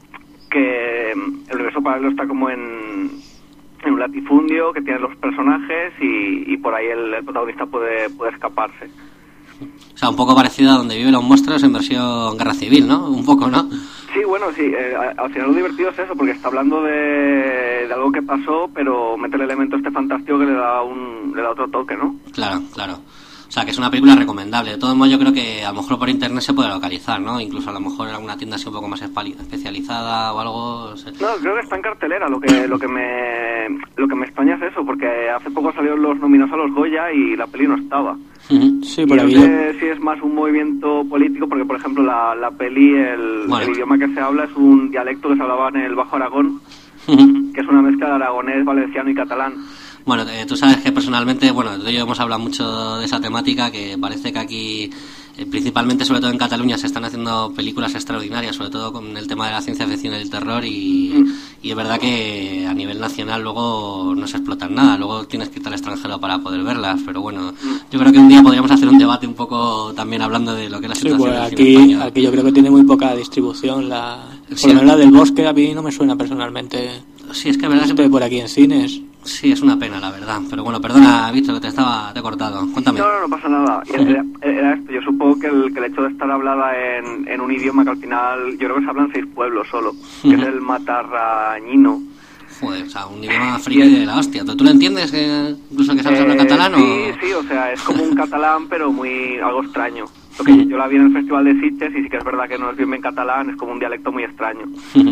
Que el universo paralelo está como en, en un latifundio que tiene los personajes y, y por ahí el, el protagonista puede, puede escaparse. O sea, un poco parecido a Donde viven los monstruos en versión guerra civil, ¿no? Un poco, ¿no? Sí, bueno, sí, eh, a- al final lo divertido es eso, porque está hablando de, de algo que pasó, pero mete el elemento este fantástico que le da un le da otro toque, ¿no? Claro, claro. O sea, que es una película recomendable. De todos modos, yo creo que a lo mejor por internet se puede localizar, ¿no? Incluso a lo mejor en alguna tienda así un poco más espali- especializada o algo. No sé. No, creo que está en cartelera. Lo que lo que me lo que me extraña es eso, porque hace poco salieron los nominados a los Goya y la peli no estaba. Uh-huh. Sí, Y por no aquí. sé si es más un movimiento político, porque por ejemplo la, la peli, el, Bueno. el idioma que se habla es un dialecto que se hablaba en el Bajo Aragón, Uh-huh. que es una mezcla de aragonés, valenciano y catalán. Bueno, eh, tú sabes que personalmente, bueno, tú y yo hemos hablado mucho de esa temática, que parece que aquí, eh, principalmente, sobre todo en Cataluña, se están haciendo películas extraordinarias, sobre todo con el tema de la ciencia ficción y el terror, y, y es verdad que a nivel nacional luego no se explotan nada, luego tienes que ir al extranjero para poder verlas, pero bueno, yo creo que un día podríamos hacer un debate un poco también hablando de lo que es la Sí, situación pues del cine aquí, español. aquí yo creo que tiene muy poca distribución. La, por Sí. lo menos la del Bosque a mí no me suena personalmente. Sí, es que es verdad que Estoy por aquí en cines. sí, es una pena, la verdad, pero bueno, perdona, Víctor, que te estaba, te he cortado, cuéntame. No, no, no pasa nada. Era, era esto. Yo supongo que el, que el hecho de estar hablada en, en un idioma que al final, yo creo que se hablan seis pueblos solo, que es el matarrañino. Joder, o sea, un idioma friki de la hostia. ¿Tú, tú lo entiendes, que incluso que sabes hablar Eh, catalán? Sí, o... sí, o sea, es como un catalán, pero muy algo extraño. Lo que yo la vi en el Festival de Sitges y sí que es verdad que no es bien bien catalán, es como un dialecto muy extraño.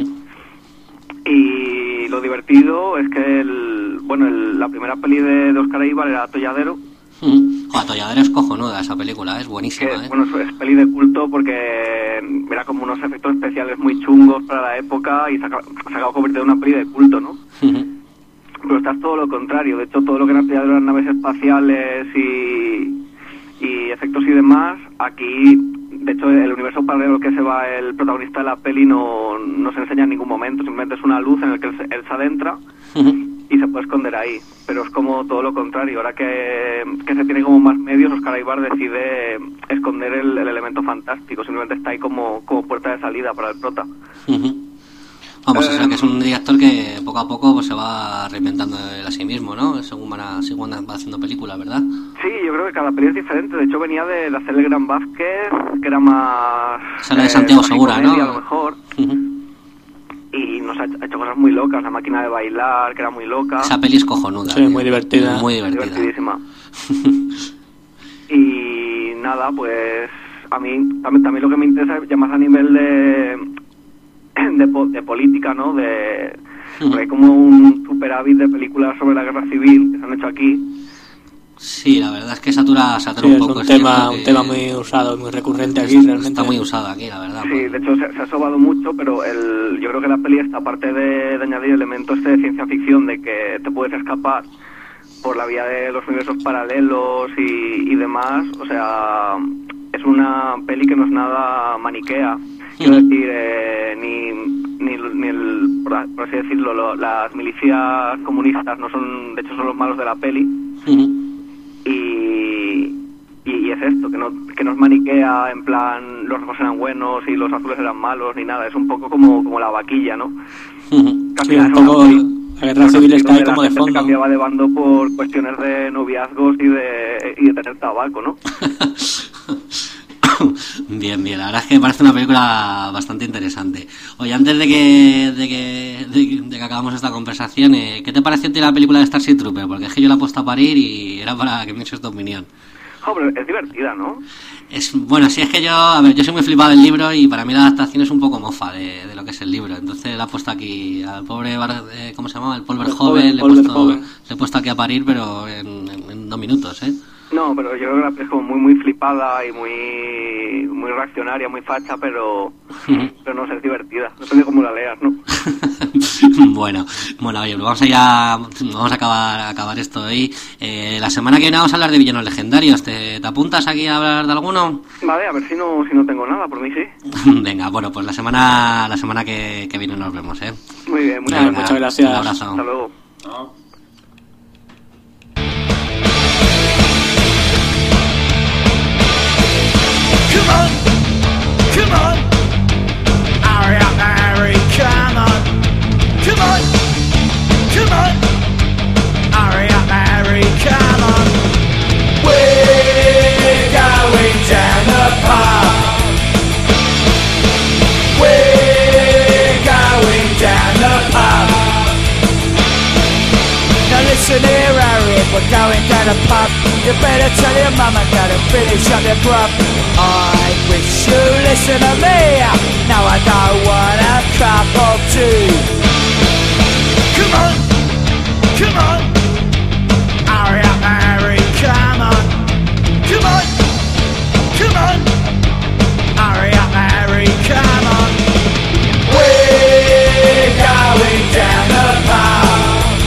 Y lo divertido es que, el, bueno, el- la primera peli de, de Óscar Aybar era Atolladero, Joder, Atolladero es cojonuda esa película, es buenísima, que ¿eh? bueno, es peli de culto porque era como unos efectos especiales muy chungos para la época y se ha, se ha acabado convirtiendo en una peli de culto, ¿no? Pero está todo lo contrario. De hecho, todo lo que era Atolladero eran naves espaciales y, y efectos y demás, aquí, de hecho, el universo paralelo que se va el protagonista de la peli no, no se enseña en ningún momento, simplemente es una luz en la que él se, él se adentra y se puede esconder ahí, pero es como todo lo contrario. Ahora que, que se tiene como más medios, Óscar Aybar decide esconder el, el elemento fantástico, simplemente está ahí como, como puerta de salida para el prota. Ujú. Vamos, Eh, o sea que es un director que poco a poco pues, se va reinventando él a sí mismo, ¿no? Según, van a, según va haciendo películas, ¿verdad? Sí, yo creo que cada peli es diferente. De hecho, venía de, de hacer El Gran Vázquez, que era más... Sale de Santiago Segura, comedia, ¿no? A lo mejor. Uh-huh. Y nos ha hecho, ha hecho cosas muy locas. La Máquina de Bailar, que era muy loca. Esa peli es cojonuda. Sí, muy divertida. Muy divertida. Divertidísima. Y nada, pues a mí también, también lo que me interesa ya más a nivel de, de, po- de política, ¿no? De, porque hay como un superávit de películas sobre la guerra civil que se han hecho aquí. Sí, la verdad es que satura, satura Sí, un es poco. un es tema, cierto un que tema muy usado, muy recurrente aquí, está, realmente. está muy usado aquí, la verdad. Sí, pues. de hecho se, se ha sobado mucho, pero el, yo creo que la peli está, aparte de, de añadir elementos de ciencia ficción, de que te puedes escapar por la vía de los universos paralelos y, y demás, o sea, es una peli que no es nada maniquea. Quiero Ujú. decir, eh, ni, ni, ni el, por, por así decirlo, lo- las milicias comunistas no son, de hecho son los malos de la peli. Ujú. Y, y, y es esto, que no, que no es maniquea en plan los rojos eran buenos y los azules eran malos ni nada, es un poco como, como la vaquilla, ¿no? Ujú. Que al Sí, final un es una poco peli- la guerra civil está ahí donde la como de gente se fondo. cambiaba de bando por cuestiones de noviazgos y de, y de tener tabaco, ¿no? Bien, bien, la verdad es que me parece una película bastante interesante. Oye, antes de que de que, de, de que acabamos esta conversación, eh, ¿qué te pareció a ti la película de Starship Trooper? Porque es que yo la he puesto a parir y era para que me eches tu opinión. Hombre, es divertida, ¿no? Es, bueno, sí, es que yo, a ver, yo soy muy flipado del libro y para mí la adaptación es un poco mofa de, de lo que es el libro. Entonces la he puesto aquí al pobre, Bar- eh, ¿cómo se llama? El Paul Verhoeven, le he Paul puesto, Verhoeven. le he puesto aquí a parir, pero en, en- en dos minutos, ¿eh? No, pero yo creo que la peli es como muy, muy flipada y muy, muy reaccionaria, muy facha, pero, pero no sé, es divertida. Depende de cómo la leas, ¿no? Bueno, bueno, oye, vamos a ya, vamos a acabar, a acabar esto hoy. Eh, la semana que viene vamos a hablar de villanos legendarios. ¿Te, te apuntas aquí a hablar de alguno? Vale, a ver si no, si no tengo nada, por mí sí. Venga, bueno, pues la semana, la semana que, que viene nos vemos, ¿eh? Muy bien, muchas Venga, muchas gracias. Un abrazo. Hasta luego. Come on, come on, hurry up, Harry, come on. Come on, come on, hurry up, Harry, come on. We're going down the pub. We're going down the pub. Now listen here, Harry, we're going down the pub. You better tell your mum and dad and finish up your grub. I wish you listen to me. Now I don't want a cup of tea. Come on, come on, hurry up, Harry, come on. Come on, come on, hurry up, Harry, come on. We're going down the pub.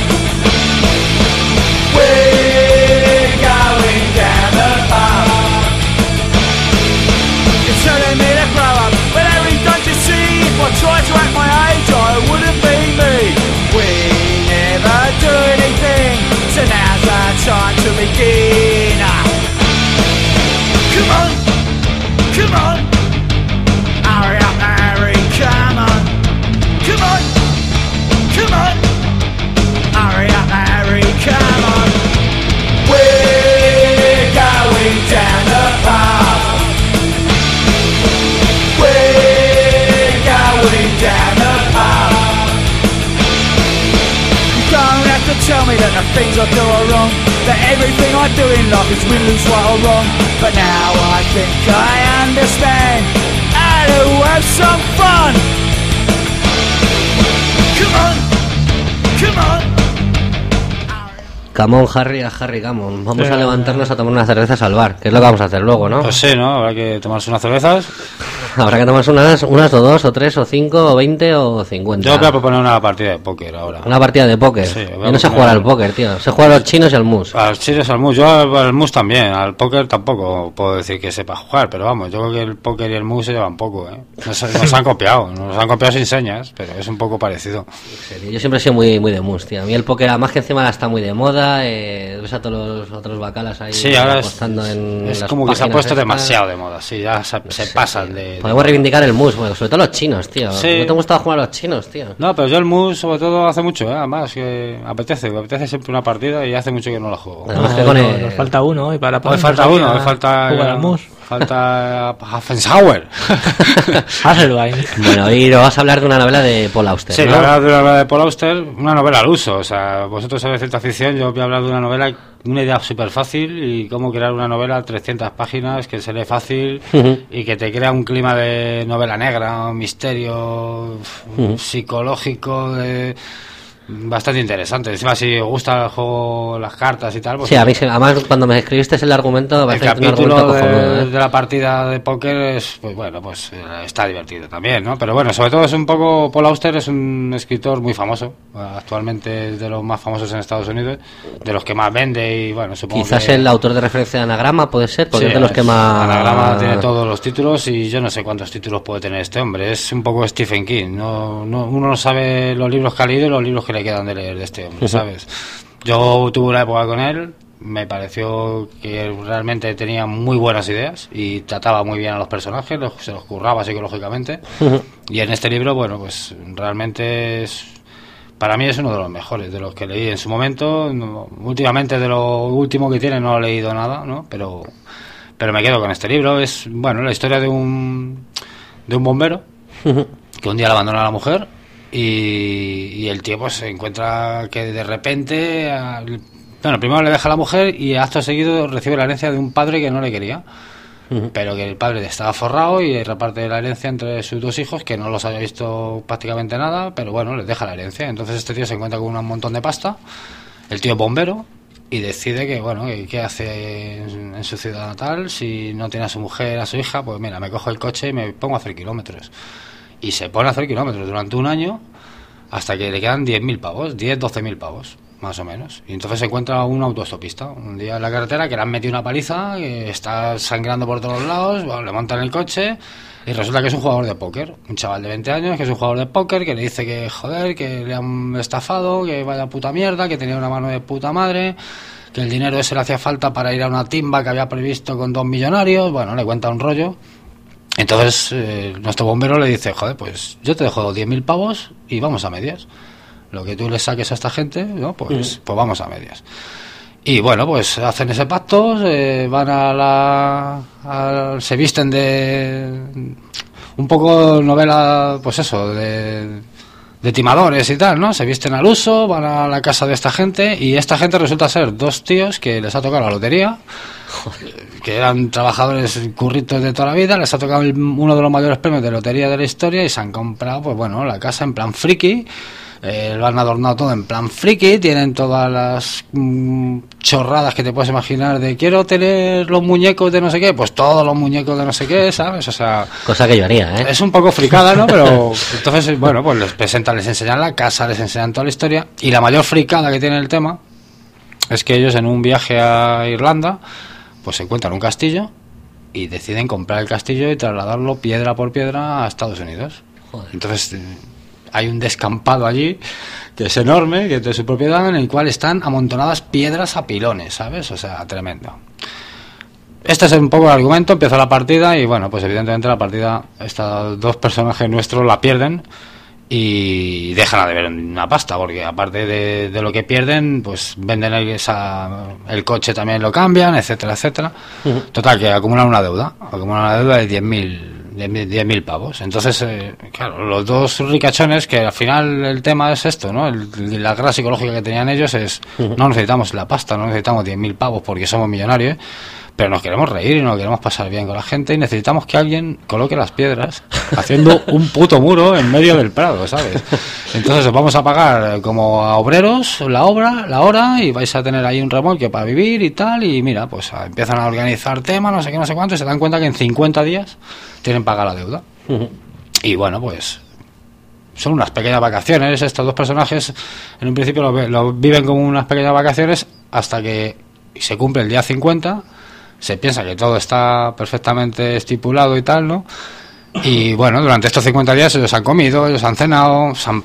We're going down the pub. You're telling me to grow up, but Harry, don't you see? If I tried to act my age, I wouldn't be me. We never do anything, so now's our time to begin. Come on, come on, hurry up, Harry, come on. Come on, come on, hurry up, Harry, come on. We're going down the pub. We're going down the pub. You don't have to tell me that the things I do are wrong, that everything I do in life is win, lose, right or wrong. But now I think I understand how to have some fun. Come on, come on. Camón, Harry, a Harry, Camón. Vamos Sí. a levantarnos a tomar unas cervezas al bar, que es lo que vamos a hacer luego, ¿no? Pues sí, ¿no? Habrá que tomarse unas cervezas. Habrá que tomarse unas, unas o dos, o tres, o cinco, o veinte, o cincuenta. Yo voy a proponer una partida de póker ahora. Una partida de póker. Sí, voy a Yo no sé proponer- jugar al póker, tío. Sé jugar a los chinos y al mus. Al chiles, al mus. Yo al, al mus también. Al póker tampoco puedo decir que sepa jugar, pero vamos, yo creo que el póker y el mus se llevan poco, ¿eh? Nos, nos han copiado, nos han copiado sin señas, pero es un poco parecido. Yo siempre he sido muy, muy de mus, tío. A mí el póker, además que encima ahora está muy de moda, eh, ves a todos los otros bacalas ahí Sí, ahora es, apostando en es las como que se ha páginas puesto estas. demasiado de moda, sí, ya se, se Sí, pasan sí. de, Podemos reivindicar el mus, bueno, sobre todo los chinos, tío. Sí. ¿No te gusta jugar a los chinos, tío? No, pero yo el mus, sobre todo, hace mucho, ¿eh? Además, que apetece, me apetece siempre una partida y hace mucho que no la juego. Además, que con el... Nos falta uno y para Hoy falta uno, hoy falta jugar al mus. Falta Hafensauer. Hasselbein. Bueno, y nos vas a hablar de una novela de Paul Auster, Sí, ¿no? voy a hablar de una novela de Paul Auster, una novela al uso. O sea, vosotros sabéis ciencia ficción, yo voy a hablar de una novela, una idea súper fácil y cómo crear una novela trescientas páginas que se lee fácil Uh-huh. y que te crea un clima de novela negra, un misterio Uh-huh. psicológico, de... bastante interesante. Encima, si os gusta el juego, las cartas y tal, pues Sí, a mí se- además cuando me escribiste el argumento, me el parece un capítulo argumento de, cojonudo, ¿eh? de la partida de póker es, pues bueno, pues eh, está divertido también, ¿no? Pero bueno, sobre todo es un poco, Paul Auster es un escritor muy famoso, actualmente es de los más famosos en Estados Unidos, de los que más vende y bueno, supongo Quizás que... el autor de referencia de Anagrama puede ser, porque Sí, es de los que más... Anagrama tiene todos los títulos y yo no sé cuántos títulos puede tener este hombre. Es un poco Stephen King. No, no, uno no sabe los libros que ha leído y los libros que le quedan de leer de este hombre, ¿sabes? Yo tuve una época con él, me pareció que realmente tenía muy buenas ideas y trataba muy bien a los personajes, los, se los curraba psicológicamente. Y en este libro, bueno, pues realmente es... Para mí es uno de los mejores, de los que leí en su momento. No, últimamente de lo último que tiene no he leído nada, ¿no? Pero, pero me quedo con este libro. Es, bueno, la historia de un, de un bombero que un día le abandona a la mujer y, y el tío pues se encuentra que de repente... al- Bueno, primero le deja a la mujer y acto seguido recibe la herencia de un padre que no le quería. Pero que el padre estaba forrado y reparte la herencia entre sus dos hijos, que no los había visto prácticamente nada, pero bueno, les deja la herencia. Entonces este tío se encuentra con un montón de pasta, el tío es bombero, y decide que, bueno, que qué hace en, en su ciudad natal, si no tiene a su mujer, a su hija, pues mira, me cojo el coche y me pongo a hacer kilómetros. Y se pone a hacer kilómetros durante un año hasta que le quedan diez mil pavos, diez, doce mil pavos. Más o menos. Y entonces se encuentra un autoestopista un día en la carretera que le han metido una paliza, que está sangrando por todos lados, bueno, le montan el coche y resulta que es un jugador de póker, un chaval de veinte años que es un jugador de póker, que le dice que joder, que le han estafado, que vaya puta mierda, que tenía una mano de puta madre, que el dinero ese le hacía falta para ir a una timba que había previsto con dos millonarios. Bueno, le cuenta un rollo. Entonces eh, nuestro bombero le dice, joder, pues yo te dejo diez mil pavos y vamos a medias. Lo que tú le saques a esta gente, ¿no? Pues, pues vamos a medias. Y bueno, pues hacen ese pacto, eh, van a la... a- se visten de... un poco novela, pues eso, de, de timadores y tal, ¿no? Se visten al uso, van a la casa de esta gente y esta gente resulta ser dos tíos que les ha tocado la lotería, que eran trabajadores curritos de toda la vida, les ha tocado el- uno de los mayores premios de lotería de la historia y se han comprado, pues bueno, la casa en plan friki. Eh, lo han adornado todo en plan friki, tienen todas las mm, chorradas que te puedes imaginar de quiero tener los muñecos de no sé qué, pues todos los muñecos de no sé qué, ¿sabes? O sea, Cosa que yo haría, ¿eh? es un poco fricada, ¿no? Pero entonces, bueno, pues les presentan, les enseñan la casa, les enseñan toda la historia y la mayor fricada que tiene el tema es que ellos en un viaje a Irlanda pues se encuentran un castillo y deciden comprar el castillo y trasladarlo piedra por piedra a Estados Unidos. Joder. Entonces eh, hay un descampado allí que es enorme, que es de su propiedad, en el cual están amontonadas piedras a pilones, ¿sabes? O sea, tremendo. Este es un poco el argumento, empieza la partida y bueno, pues evidentemente la partida, estos dos personajes nuestros la pierden y dejan de ver una pasta, porque aparte de, de lo que pierden, pues venden el, esa, el coche también lo cambian, etcétera, etcétera. Total, que acumulan una deuda, acumulan una deuda de diez mil pavos. Entonces, eh, claro, los dos ricachones, que al final el tema es esto, ¿no? El, la guerra psicológica que tenían ellos es, no necesitamos la pasta, no necesitamos diez mil pavos porque somos millonarios, pero nos queremos reír y nos queremos pasar bien con la gente y necesitamos que alguien coloque las piedras haciendo un puto muro en medio del prado, ¿sabes? Entonces os vamos a pagar como a obreros la obra, la hora, y vais a tener ahí un remolque para vivir y tal, y mira, pues a, empiezan a organizar temas, no sé qué, no sé cuánto, y se dan cuenta que en cincuenta días tienen pagar la deuda. Y bueno, pues son unas pequeñas vacaciones. Estos dos personajes en un principio lo, lo viven como unas pequeñas vacaciones hasta que se cumple el día cincuenta. Se piensa que todo está perfectamente estipulado y tal, ¿no? Y bueno, durante estos cincuenta días ellos han comido, ellos han cenado, se han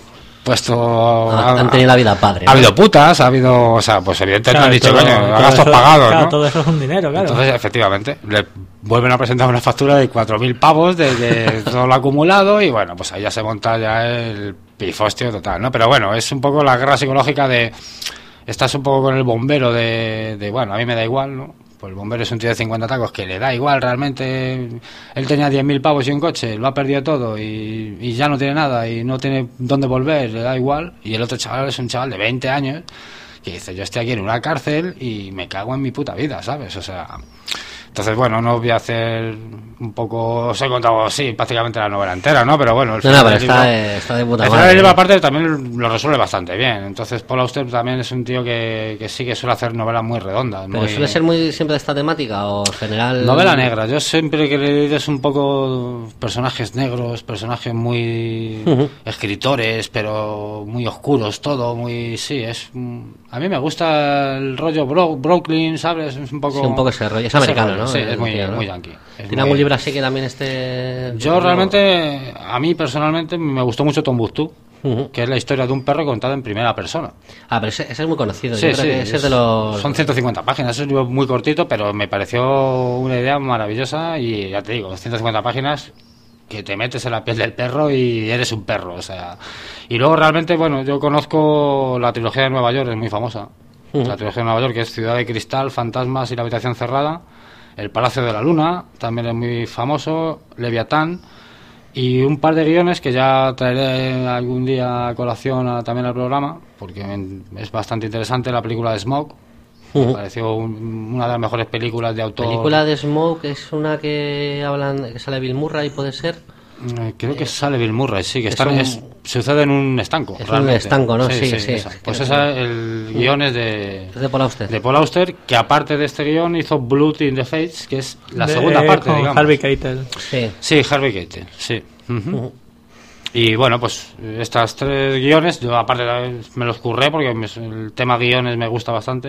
puesto... Ah, han tenido la vida padre, Ha ¿no? habido putas, ha habido... O sea, pues evidentemente Claro, han dicho, todo- coño, todo gastos eso- pagados, claro, ¿no? todo eso es un dinero, claro. Entonces, efectivamente, le vuelven a presentar una factura de cuatro mil pavos de, de todo lo acumulado y bueno, pues ahí ya se monta ya el pifostio total, ¿no? Pero bueno, es un poco la guerra psicológica de... Estás un poco con el bombero de, de bueno, a mí me da igual, ¿no? Pues el bombero es un tío de cincuenta tacos que le da igual realmente. Él tenía diez mil pavos y un coche, lo ha perdido todo y, y ya no tiene nada y no tiene dónde volver, le da igual. Y el otro chaval es un chaval de veinte años que dice, yo estoy aquí en una cárcel y me cago en mi puta vida, ¿sabes? O sea... Entonces, bueno, no voy a hacer un poco... Os he contado, sí, prácticamente la novela entera, ¿no? Pero bueno... El No, no, pero del está libro- de, está de puta el final madre. del libro, aparte, también lo resuelve bastante bien. Entonces, Paul Auster también es un tío que, que sí que suele hacer novelas muy redondas. ¿Pero muy... suele ser muy siempre de esta temática o en general...? Novela negra. Yo siempre que he leído es un poco personajes negros, personajes muy... Ujú. escritores, pero muy oscuros, todo, muy... Sí, es... A mí me gusta el rollo Bro- Brooklyn, ¿sabes? Es un poco... Sí, un poco ese rollo. Es ese americano, rollo, ¿no? Sí, El es muy, tío, ¿no? muy yankee. Es ¿Tiene muy- algún libro así que también esté...? Yo realmente, a mí personalmente, me gustó mucho Tombuctú, Ujú. que es la historia de un perro contada en primera persona. Ah, pero ese, ese es muy conocido. Sí, Yo creo sí, que ese es de es- los... son ciento cincuenta páginas, es un libro muy cortito, pero me pareció una idea maravillosa y ya te digo, ciento cincuenta páginas que te metes en la piel del perro y eres un perro, o sea... Y luego realmente, bueno, yo conozco la trilogía de Nueva York, es muy famosa. Ujú. La trilogía de Nueva York, que es Ciudad de Cristal, Fantasmas y la Habitación Cerrada. El Palacio de la Luna, también es muy famoso. Leviatán. Y un par de guiones que ya traeré algún día a colación a- también al programa, porque me- es bastante interesante. La película de Smoke. Me Ujú. pareció un- una de las mejores películas de autor. película de Smoke es una que hablan que sale Bill Murray, ¿puede ser? Eh, Creo que sale Bill Murray, sí, que es están, un- es- sucede en un estanco. Es un realmente. estanco, ¿no? Sí, sí. esa. Pues esa, el guión es de, Es de Paul Auster. de Paul Auster, que aparte de este guión hizo Blood in the Face, que es la De- segunda parte, con digamos. Harvey Keitel. Sí. Sí, Harvey Keitel, sí. Ujú. Ujú. Y bueno, pues estas tres guiones, yo aparte me los curré porque me- el tema guiones me gusta bastante.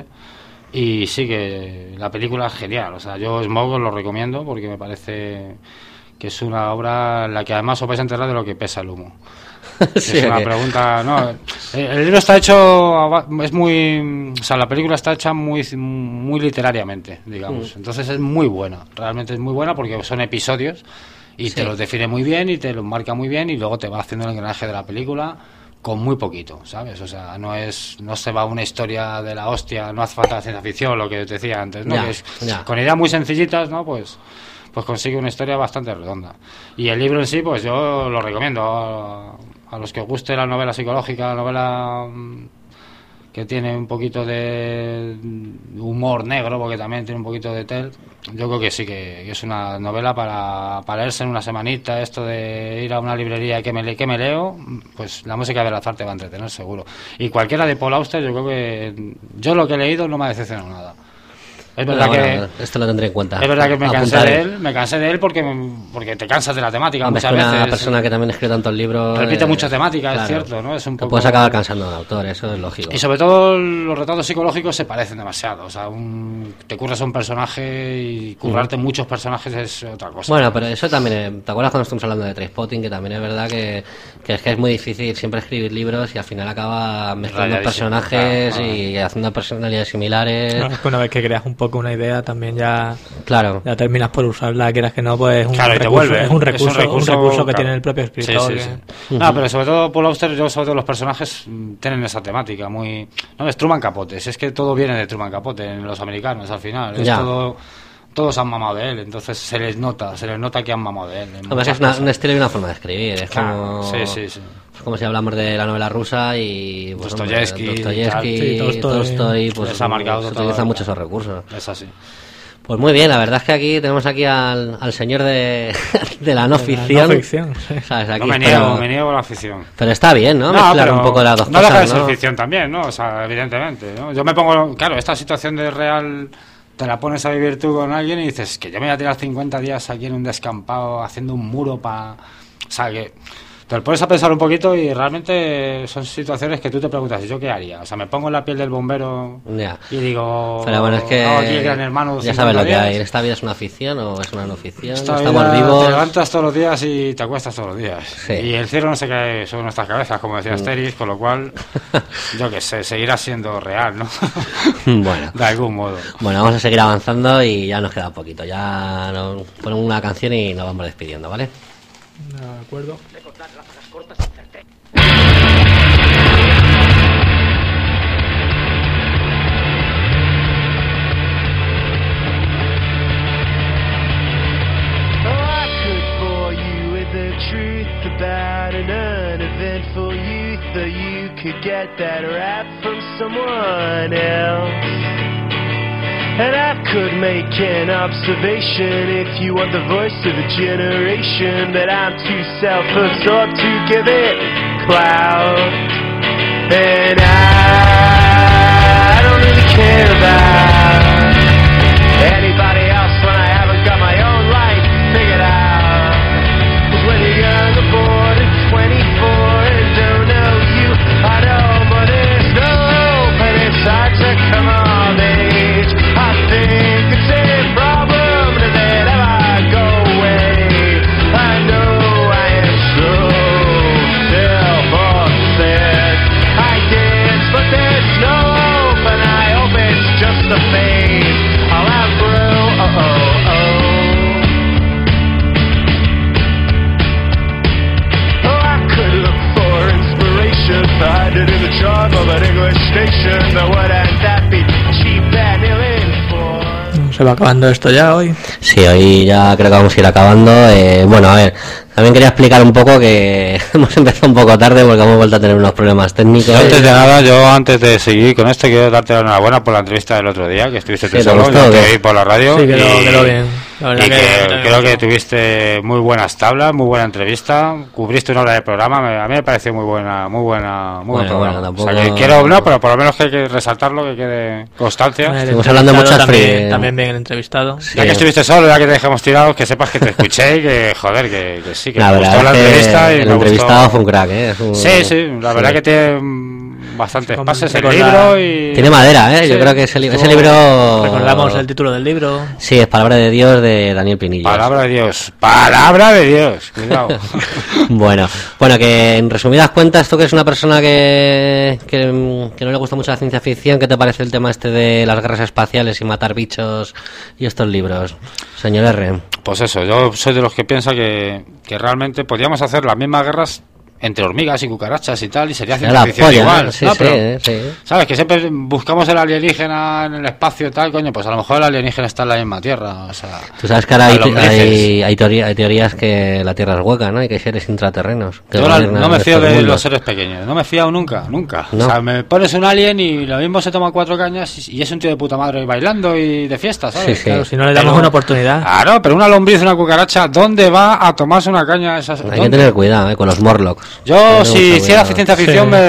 Y sí que la película es genial, o sea, yo Smoke os lo recomiendo porque me parece que es una obra en la que además os vais a enterar de lo que pesa el humo. Sí, Es una que- pregunta, no, el, el libro está hecho, a ba- es muy, o sea, la película está hecha muy, muy literariamente, digamos, Mm. entonces es muy buena, realmente es muy buena porque son episodios y Sí. te los define muy bien y te los marca muy bien y luego te va haciendo el engranaje de la película con muy poquito, ¿sabes? O sea, no es, no se va una historia de la hostia, no hace falta ciencia ficción, lo que te decía antes, ¿no? Ya, Que es, ya. con ideas muy sencillitas, ¿no? Pues, pues consigue una historia bastante redonda. Y el libro en sí, pues yo lo recomiendo a, a los que os guste la novela psicológica, la novela mm, que tiene un poquito de humor negro, porque también tiene un poquito de tel. Yo creo que sí, que, que es una novela para, para leerse en una semanita, esto de ir a una librería y que me, le- que me leo, pues la música de la te va a entretener seguro. Y cualquiera de Paul Auster, yo creo que yo lo que he leído no me ha decepcionado nada. Es verdad Bueno, que... bueno, esto lo tendré en cuenta. Es verdad que me cansé Apuntaré. de él, me cansé de él porque, porque te cansas de la temática Hombre, es muchas que una veces. persona que también escribe tantos libros... Repite eh, mucha temática, claro. es cierto, ¿no? Es un Te poco... puedes acabar cansando de autor, eso es lógico. Y sobre todo los retratos psicológicos se parecen demasiado. O sea, un... te curras a un personaje y currarte Ujú. muchos personajes es otra cosa. Bueno, pero eso también... eh, ¿Te acuerdas cuando estamos hablando de Trainspotting? Que también es verdad que, que es que es muy difícil siempre escribir libros y al final acaba mezclando Rayadísimo, personajes claro, claro. y haciendo personalidades similares. No, es que una vez que creas un poco una idea, también ya, Claro. ya terminas por usarla, quieras que no, pues es un, Claro, y te recurso, vuelve, es un recurso, un recurso, que claro. tiene el propio escritor. Sí, sí, que- sí. No, pero sobre todo Paul Auster, yo sobre todo los personajes mm, tienen esa temática muy... No, es Truman Capote, si es que todo viene de Truman Capote en los americanos al final. Es Ya. todo... Todos han mamado de él, entonces se les nota, se les nota que han mamado de él. en Además muchas es una- cosas. un estilo y una forma de escribir. Es Claro, como, sí, sí, sí. es como si hablamos de la novela rusa y pues, hombre, Dostoyevsky, Dostoyevsky, Sí, Tolstoy. Tolstoy, pues Les ha marcado se toda utilizan la- mucho esos recursos. Es así. Pues muy bien, la verdad es que aquí tenemos aquí al, al señor de, de la no De la ficción. no ficción, sí. ¿Sabes? Aquí, No me pero, niego, me niego a la ficción. pero está bien, ¿no? Mezclar un poco de las dos no cosas, deja de ser ¿no? ficción también, ¿no? O sea, evidentemente, ¿no? Yo me pongo, claro, esta situación de real te la pones a vivir tú con alguien y dices que yo me voy a tirar cincuenta días aquí en un descampado haciendo un muro para... O sea, que te pones a pensar un poquito y realmente son situaciones que tú te preguntas, ¿yo qué haría? O sea, me pongo en la piel del bombero ya. y digo, pero bueno, es que no, aquí el Gran Hermano, ya sabes lo que hay. ¿Esta vida es una ficción o es una no ficción? Esta Estamos vida vivos. Te levantas todos los días y te acuestas todos los días. Sí. Y el cielo no se cae sobre nuestras cabezas, como decía Asterix, con lo cual, yo qué sé, seguirá siendo real, ¿no? Bueno. De algún modo. Bueno, vamos a seguir avanzando y ya nos queda un poquito. Ya nos ponemos una canción y nos vamos despidiendo, ¿vale? De acuerdo. About an uneventful youth, or you could get that rap from someone else. And I could make an observation if you want the voice of a generation, but I'm too self-absorbed to give it clout. And I don't really care about anybody else when I haven't got my own life figured out. 'Cause when you're young and bored and twenty-four and don't know you, I know, but there's no hope and it's hard to come of age. I think it's a problem that never go away. I know I am so self-obsessed. I guess, but there's no hope and I hope it's just a phase. I'll outgrow, oh, oh, oh. Find it in the charm of an English station. But wouldn't that be cheap and ill-informed? Se va acabando esto ya hoy. Sí, hoy ya creo que vamos a ir acabando. Eh, bueno, a ver, también quería explicar un poco que hemos empezado un poco tarde porque hemos vuelto a tener unos problemas técnicos. Antes de nada, yo antes de seguir con esto quiero darte la enhorabuena por la entrevista del otro día, que estuviste tú ¿Sí, solo, gustó, yo que te vi por la radio. Sí, quedó, y, quedó bien. La verdad y que, que, que creo que tuviste muy buenas tablas, muy buena entrevista, cubriste una hora de programa, me, a mí me pareció muy buena, muy buena, muy bueno, buen programa. bueno, tampoco... O sea, que quiero, no, pero por lo menos que hay que resaltarlo, que quede constancia. Bueno, Estamos hablando de muchas también, fri- también bien el entrevistado. Ya que estuviste solo, ya que te dejamos tirados, que sepas que te escuché y que, joder, que, que sí, que la me verdad gustó la es que entrevista. Y el me entrevistado gustó... fue un crack, ¿eh? Es un... Sí, sí, la verdad sí. que tiene bastantes pases el Recorda- libro y... Tiene madera, ¿eh? Sí. Yo creo que ese, li- ese libro... Recordamos el título del libro. Sí, es Palabra de Dios de Daniel Pinillos. Palabra de Dios, palabra de Dios, cuidado. bueno, bueno, que en resumidas cuentas, tú que eres una persona que, que, que no le gusta mucho la ciencia ficción, ¿qué te parece el tema este de las guerras espaciales y matar bichos y estos libros, señor R? Pues eso, yo soy de los que piensa que, que realmente podríamos hacer las mismas guerras entre hormigas y cucarachas y tal, y sería ciencia La ficción polla, igual. ¿eh? Sí, ¿no? sí, Pero, eh, sí. ¿sabes? Que siempre buscamos el alienígena en el espacio y tal, coño, pues a lo mejor el alienígena está en la misma Tierra, o sea... Tú sabes que ahora hay, las lombrices. hay, hay, teoría- hay teorías que la Tierra es hueca, ¿no? Y que hay seres intraterrenos. Que Yo no, gobiernan no me fío estos de mundos. los seres pequeños, no me he fiado nunca, nunca. No. O sea, me pones un alien y lo mismo se toma cuatro cañas y, y es un tío de puta madre bailando y de fiesta, ¿sabes? Sí, sí. Claro, si no le damos Pero- una oportunidad. Claro, pero una lombriz, una cucaracha, ¿dónde va a tomarse una caña? Esas, Hay que ¿dónde? tener cuidado, ¿eh? Con los Morlocks. Yo, Hay que tener si mucho hiciera cuidado. ciencia ficción, Sí.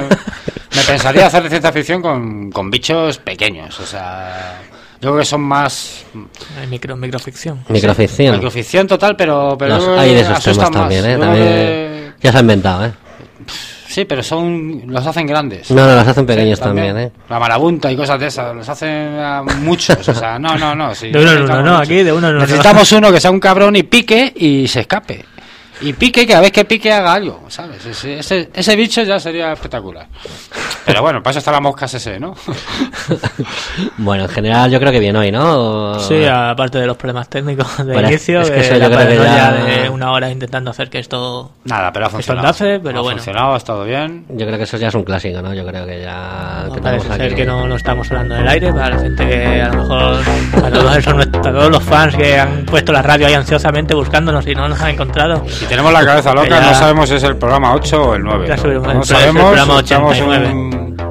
me, me pensaría hacer ciencia ficción con, con bichos pequeños. O sea, yo creo que son más. Hay micro, microficción. Microficción. Microficción total, pero. pero Los- yo creo hay de que esos asustan temas también, más. ¿eh? Yo También, creo ya se ha inventado, ¿eh? que- Sí, pero son. Los hacen grandes. No, no, los hacen pequeños Sí, también, ¿eh? La marabunta y cosas de esas. Los hacen a muchos. O sea, no, no, no. Sí, De uno en uno, necesitamos no, mucho. aquí de uno en uno. Necesitamos uno que sea un cabrón y pique y se escape. Y pique, cada vez que pique haga algo, ¿sabes? Ese, ese, ese bicho ya sería espectacular. Pero bueno, para eso está la mosca ese, ¿no? Bueno, en general yo creo que bien hoy, ¿no? Sí, aparte de los problemas técnicos de Bueno, inicio, es que de eso yo la creo que paranoia ya- de una hora intentando hacer que esto... Nada, pero ha Esto funcionado. andase, pero ha bueno. funcionado, ha estado bien. Yo creo que eso ya es un clásico, ¿no? Yo creo que ya... No que parece tenemos ser aquí- que no lo estamos hablando en el aire, para la gente que a lo mejor, a todos, esos, a todos los fans que han puesto la radio ahí ansiosamente buscándonos y no nos han encontrado. Y tenemos la cabeza loca, Que ya- no sabemos si es el programa ocho o el nueve. Ya ¿no? subimos el No pro- sabemos, el programa echamos ochenta y nueve. un,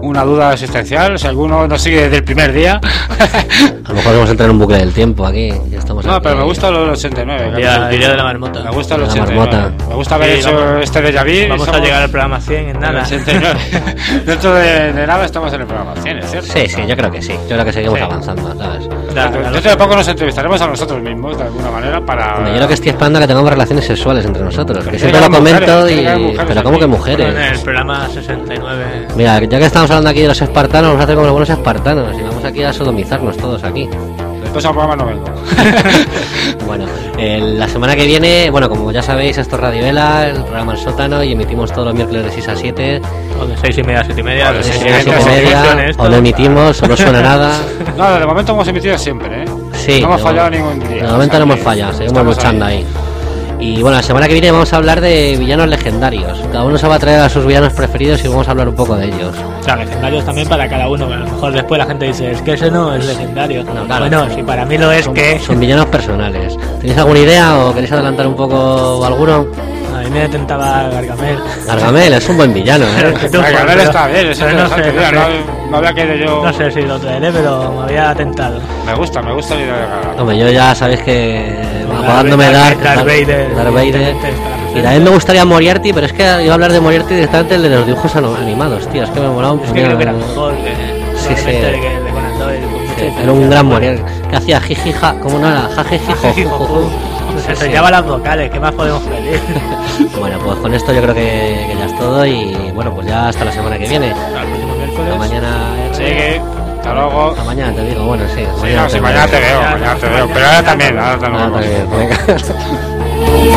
una duda existencial, si alguno nos sigue desde el primer día. A lo mejor vamos a entrar en un bucle del tiempo aquí. Ya estamos no, aquí. pero me gusta lo del ochenta y nueve. El día, el día de la marmota. Me gusta el La ochenta y nueve. marmota. Me gusta haber Sí, hecho vamos, este déjà vu. Vamos Somos a llegar al programa cien en nada. el ochenta y nueve. Dentro de, de nada estamos en el programa cien, ¿es cierto? Sí, sí, yo creo que sí. Yo creo que seguimos Sí. avanzando, ¿sabes? Ya, Dentro, ya lo dentro de poco nos entrevistaremos a nosotros mismos de alguna manera para. Hombre, yo lo que estoy esperando es que tengamos relaciones sexuales entre nosotros. Pero Que tiene siempre que lo haber comento mujeres, y. tiene que haber mujeres Pero ¿cómo aquí. que Bueno, en el mujeres? programa sesenta y nueve. Mira, ya que estamos hablando aquí de los espartanos, vamos a hacer como los buenos espartanos y vamos aquí a sodomizarnos todos aquí. Después al programa no vengo. Bueno, el- la semana que viene, bueno, como ya sabéis, esto es Radio Vela, el programa El Sótano, y emitimos todos los miércoles de seis a siete. O de seis y media a siete y media. O de De seis seis a y siete y media, media, funcione esto. o no emitimos, o no suena nada. No, de momento hemos emitido siempre, ¿eh? Sí, no hemos de fallado momento- ningún día. De o momento sea no hemos que fallado, seguimos estamos luchando ahí. Y bueno, la semana que viene vamos a hablar de villanos legendarios. Cada uno se va a traer a sus villanos preferidos y vamos a hablar un poco de ellos. O sea, legendarios también para cada uno. Que a lo mejor después la gente dice, es que ese no es legendario. No, claro. Bueno, si para mí lo es, Son, que son villanos personales. ¿Tenéis alguna idea o queréis adelantar un poco alguno? a mí me tentaba Gargamel. Gargamel es un buen villano, ¿eh? Que tú, Gargamel pero- está bien, es pero no sé, interesante. no mira, sé. no, no había querido yo. No sé si lo traeré, pero me había tentado. Me gusta, me gusta la idea de Gargamel. Hombre, yo ya sabéis que Darth- acordándome Darth- Darth, Darth Darth- Vader, Darth Vader. evidentemente, estará Y presente. también me gustaría Moriarty, pero es que iba a hablar de Moriarty directamente el de los dibujos ano- animados, tío. Es que me molaba un Es que creo que era mejor que Sí, sí. probablemente que el de Conan Doyle, con mucha Sí, diferencia. era un gran Moriarty. Que hacía jijija, ¿cómo no era? Jajejijo. Jijijo. Se enseñaba las vocales, ¿qué más podemos pedir? Bueno, pues con esto yo creo que, que ya es todo y bueno, pues ya hasta la semana que viene. Al próximo miércoles. Hasta mañana. Sí, que. Hasta luego. Hasta mañana te digo, bueno, sí. Sí, no, sí, mañana te veo, mañana te veo. Pero ahora también, ahora también. Ahora también, venga.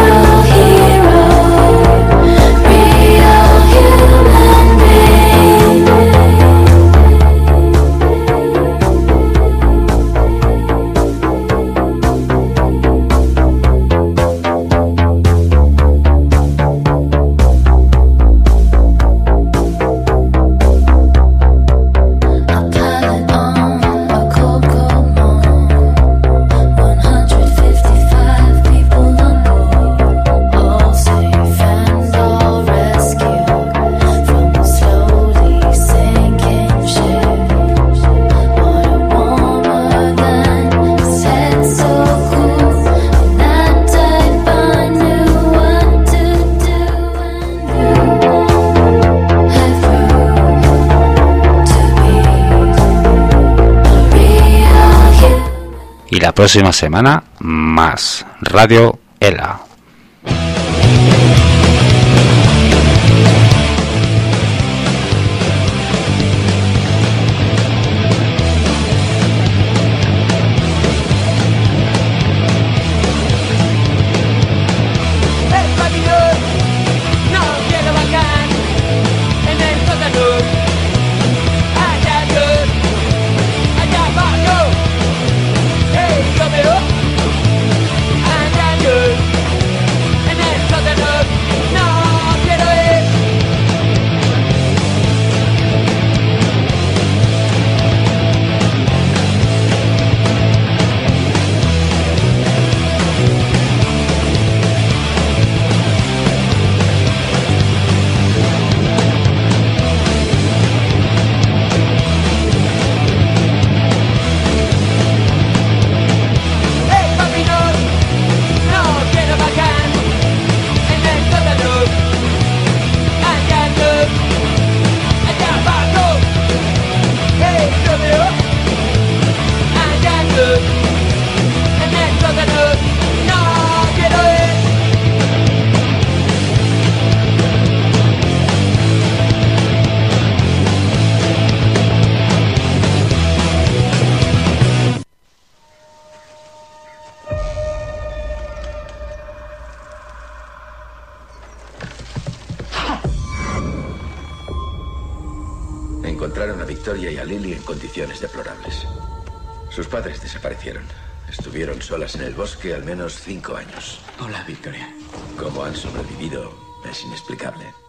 Y la próxima semana, más Radio Ela. El pabellón no quiero bacán en el sótano. Allá Dios, allá abajo. Hey, Romero. Allá Dios, en el sótano. No quiero ir. El pabellón no quiero bacán en el sótano. Allá Dios, allá abajo. Hey, Romero. Allá Dios, en el sótano. No quiero ir. Encontraron a Victoria y a Lily en condiciones deplorables. Sus padres desaparecieron. Estuvieron solas en el bosque al menos cinco años. Hola, Victoria. Cómo han sobrevivido es inexplicable.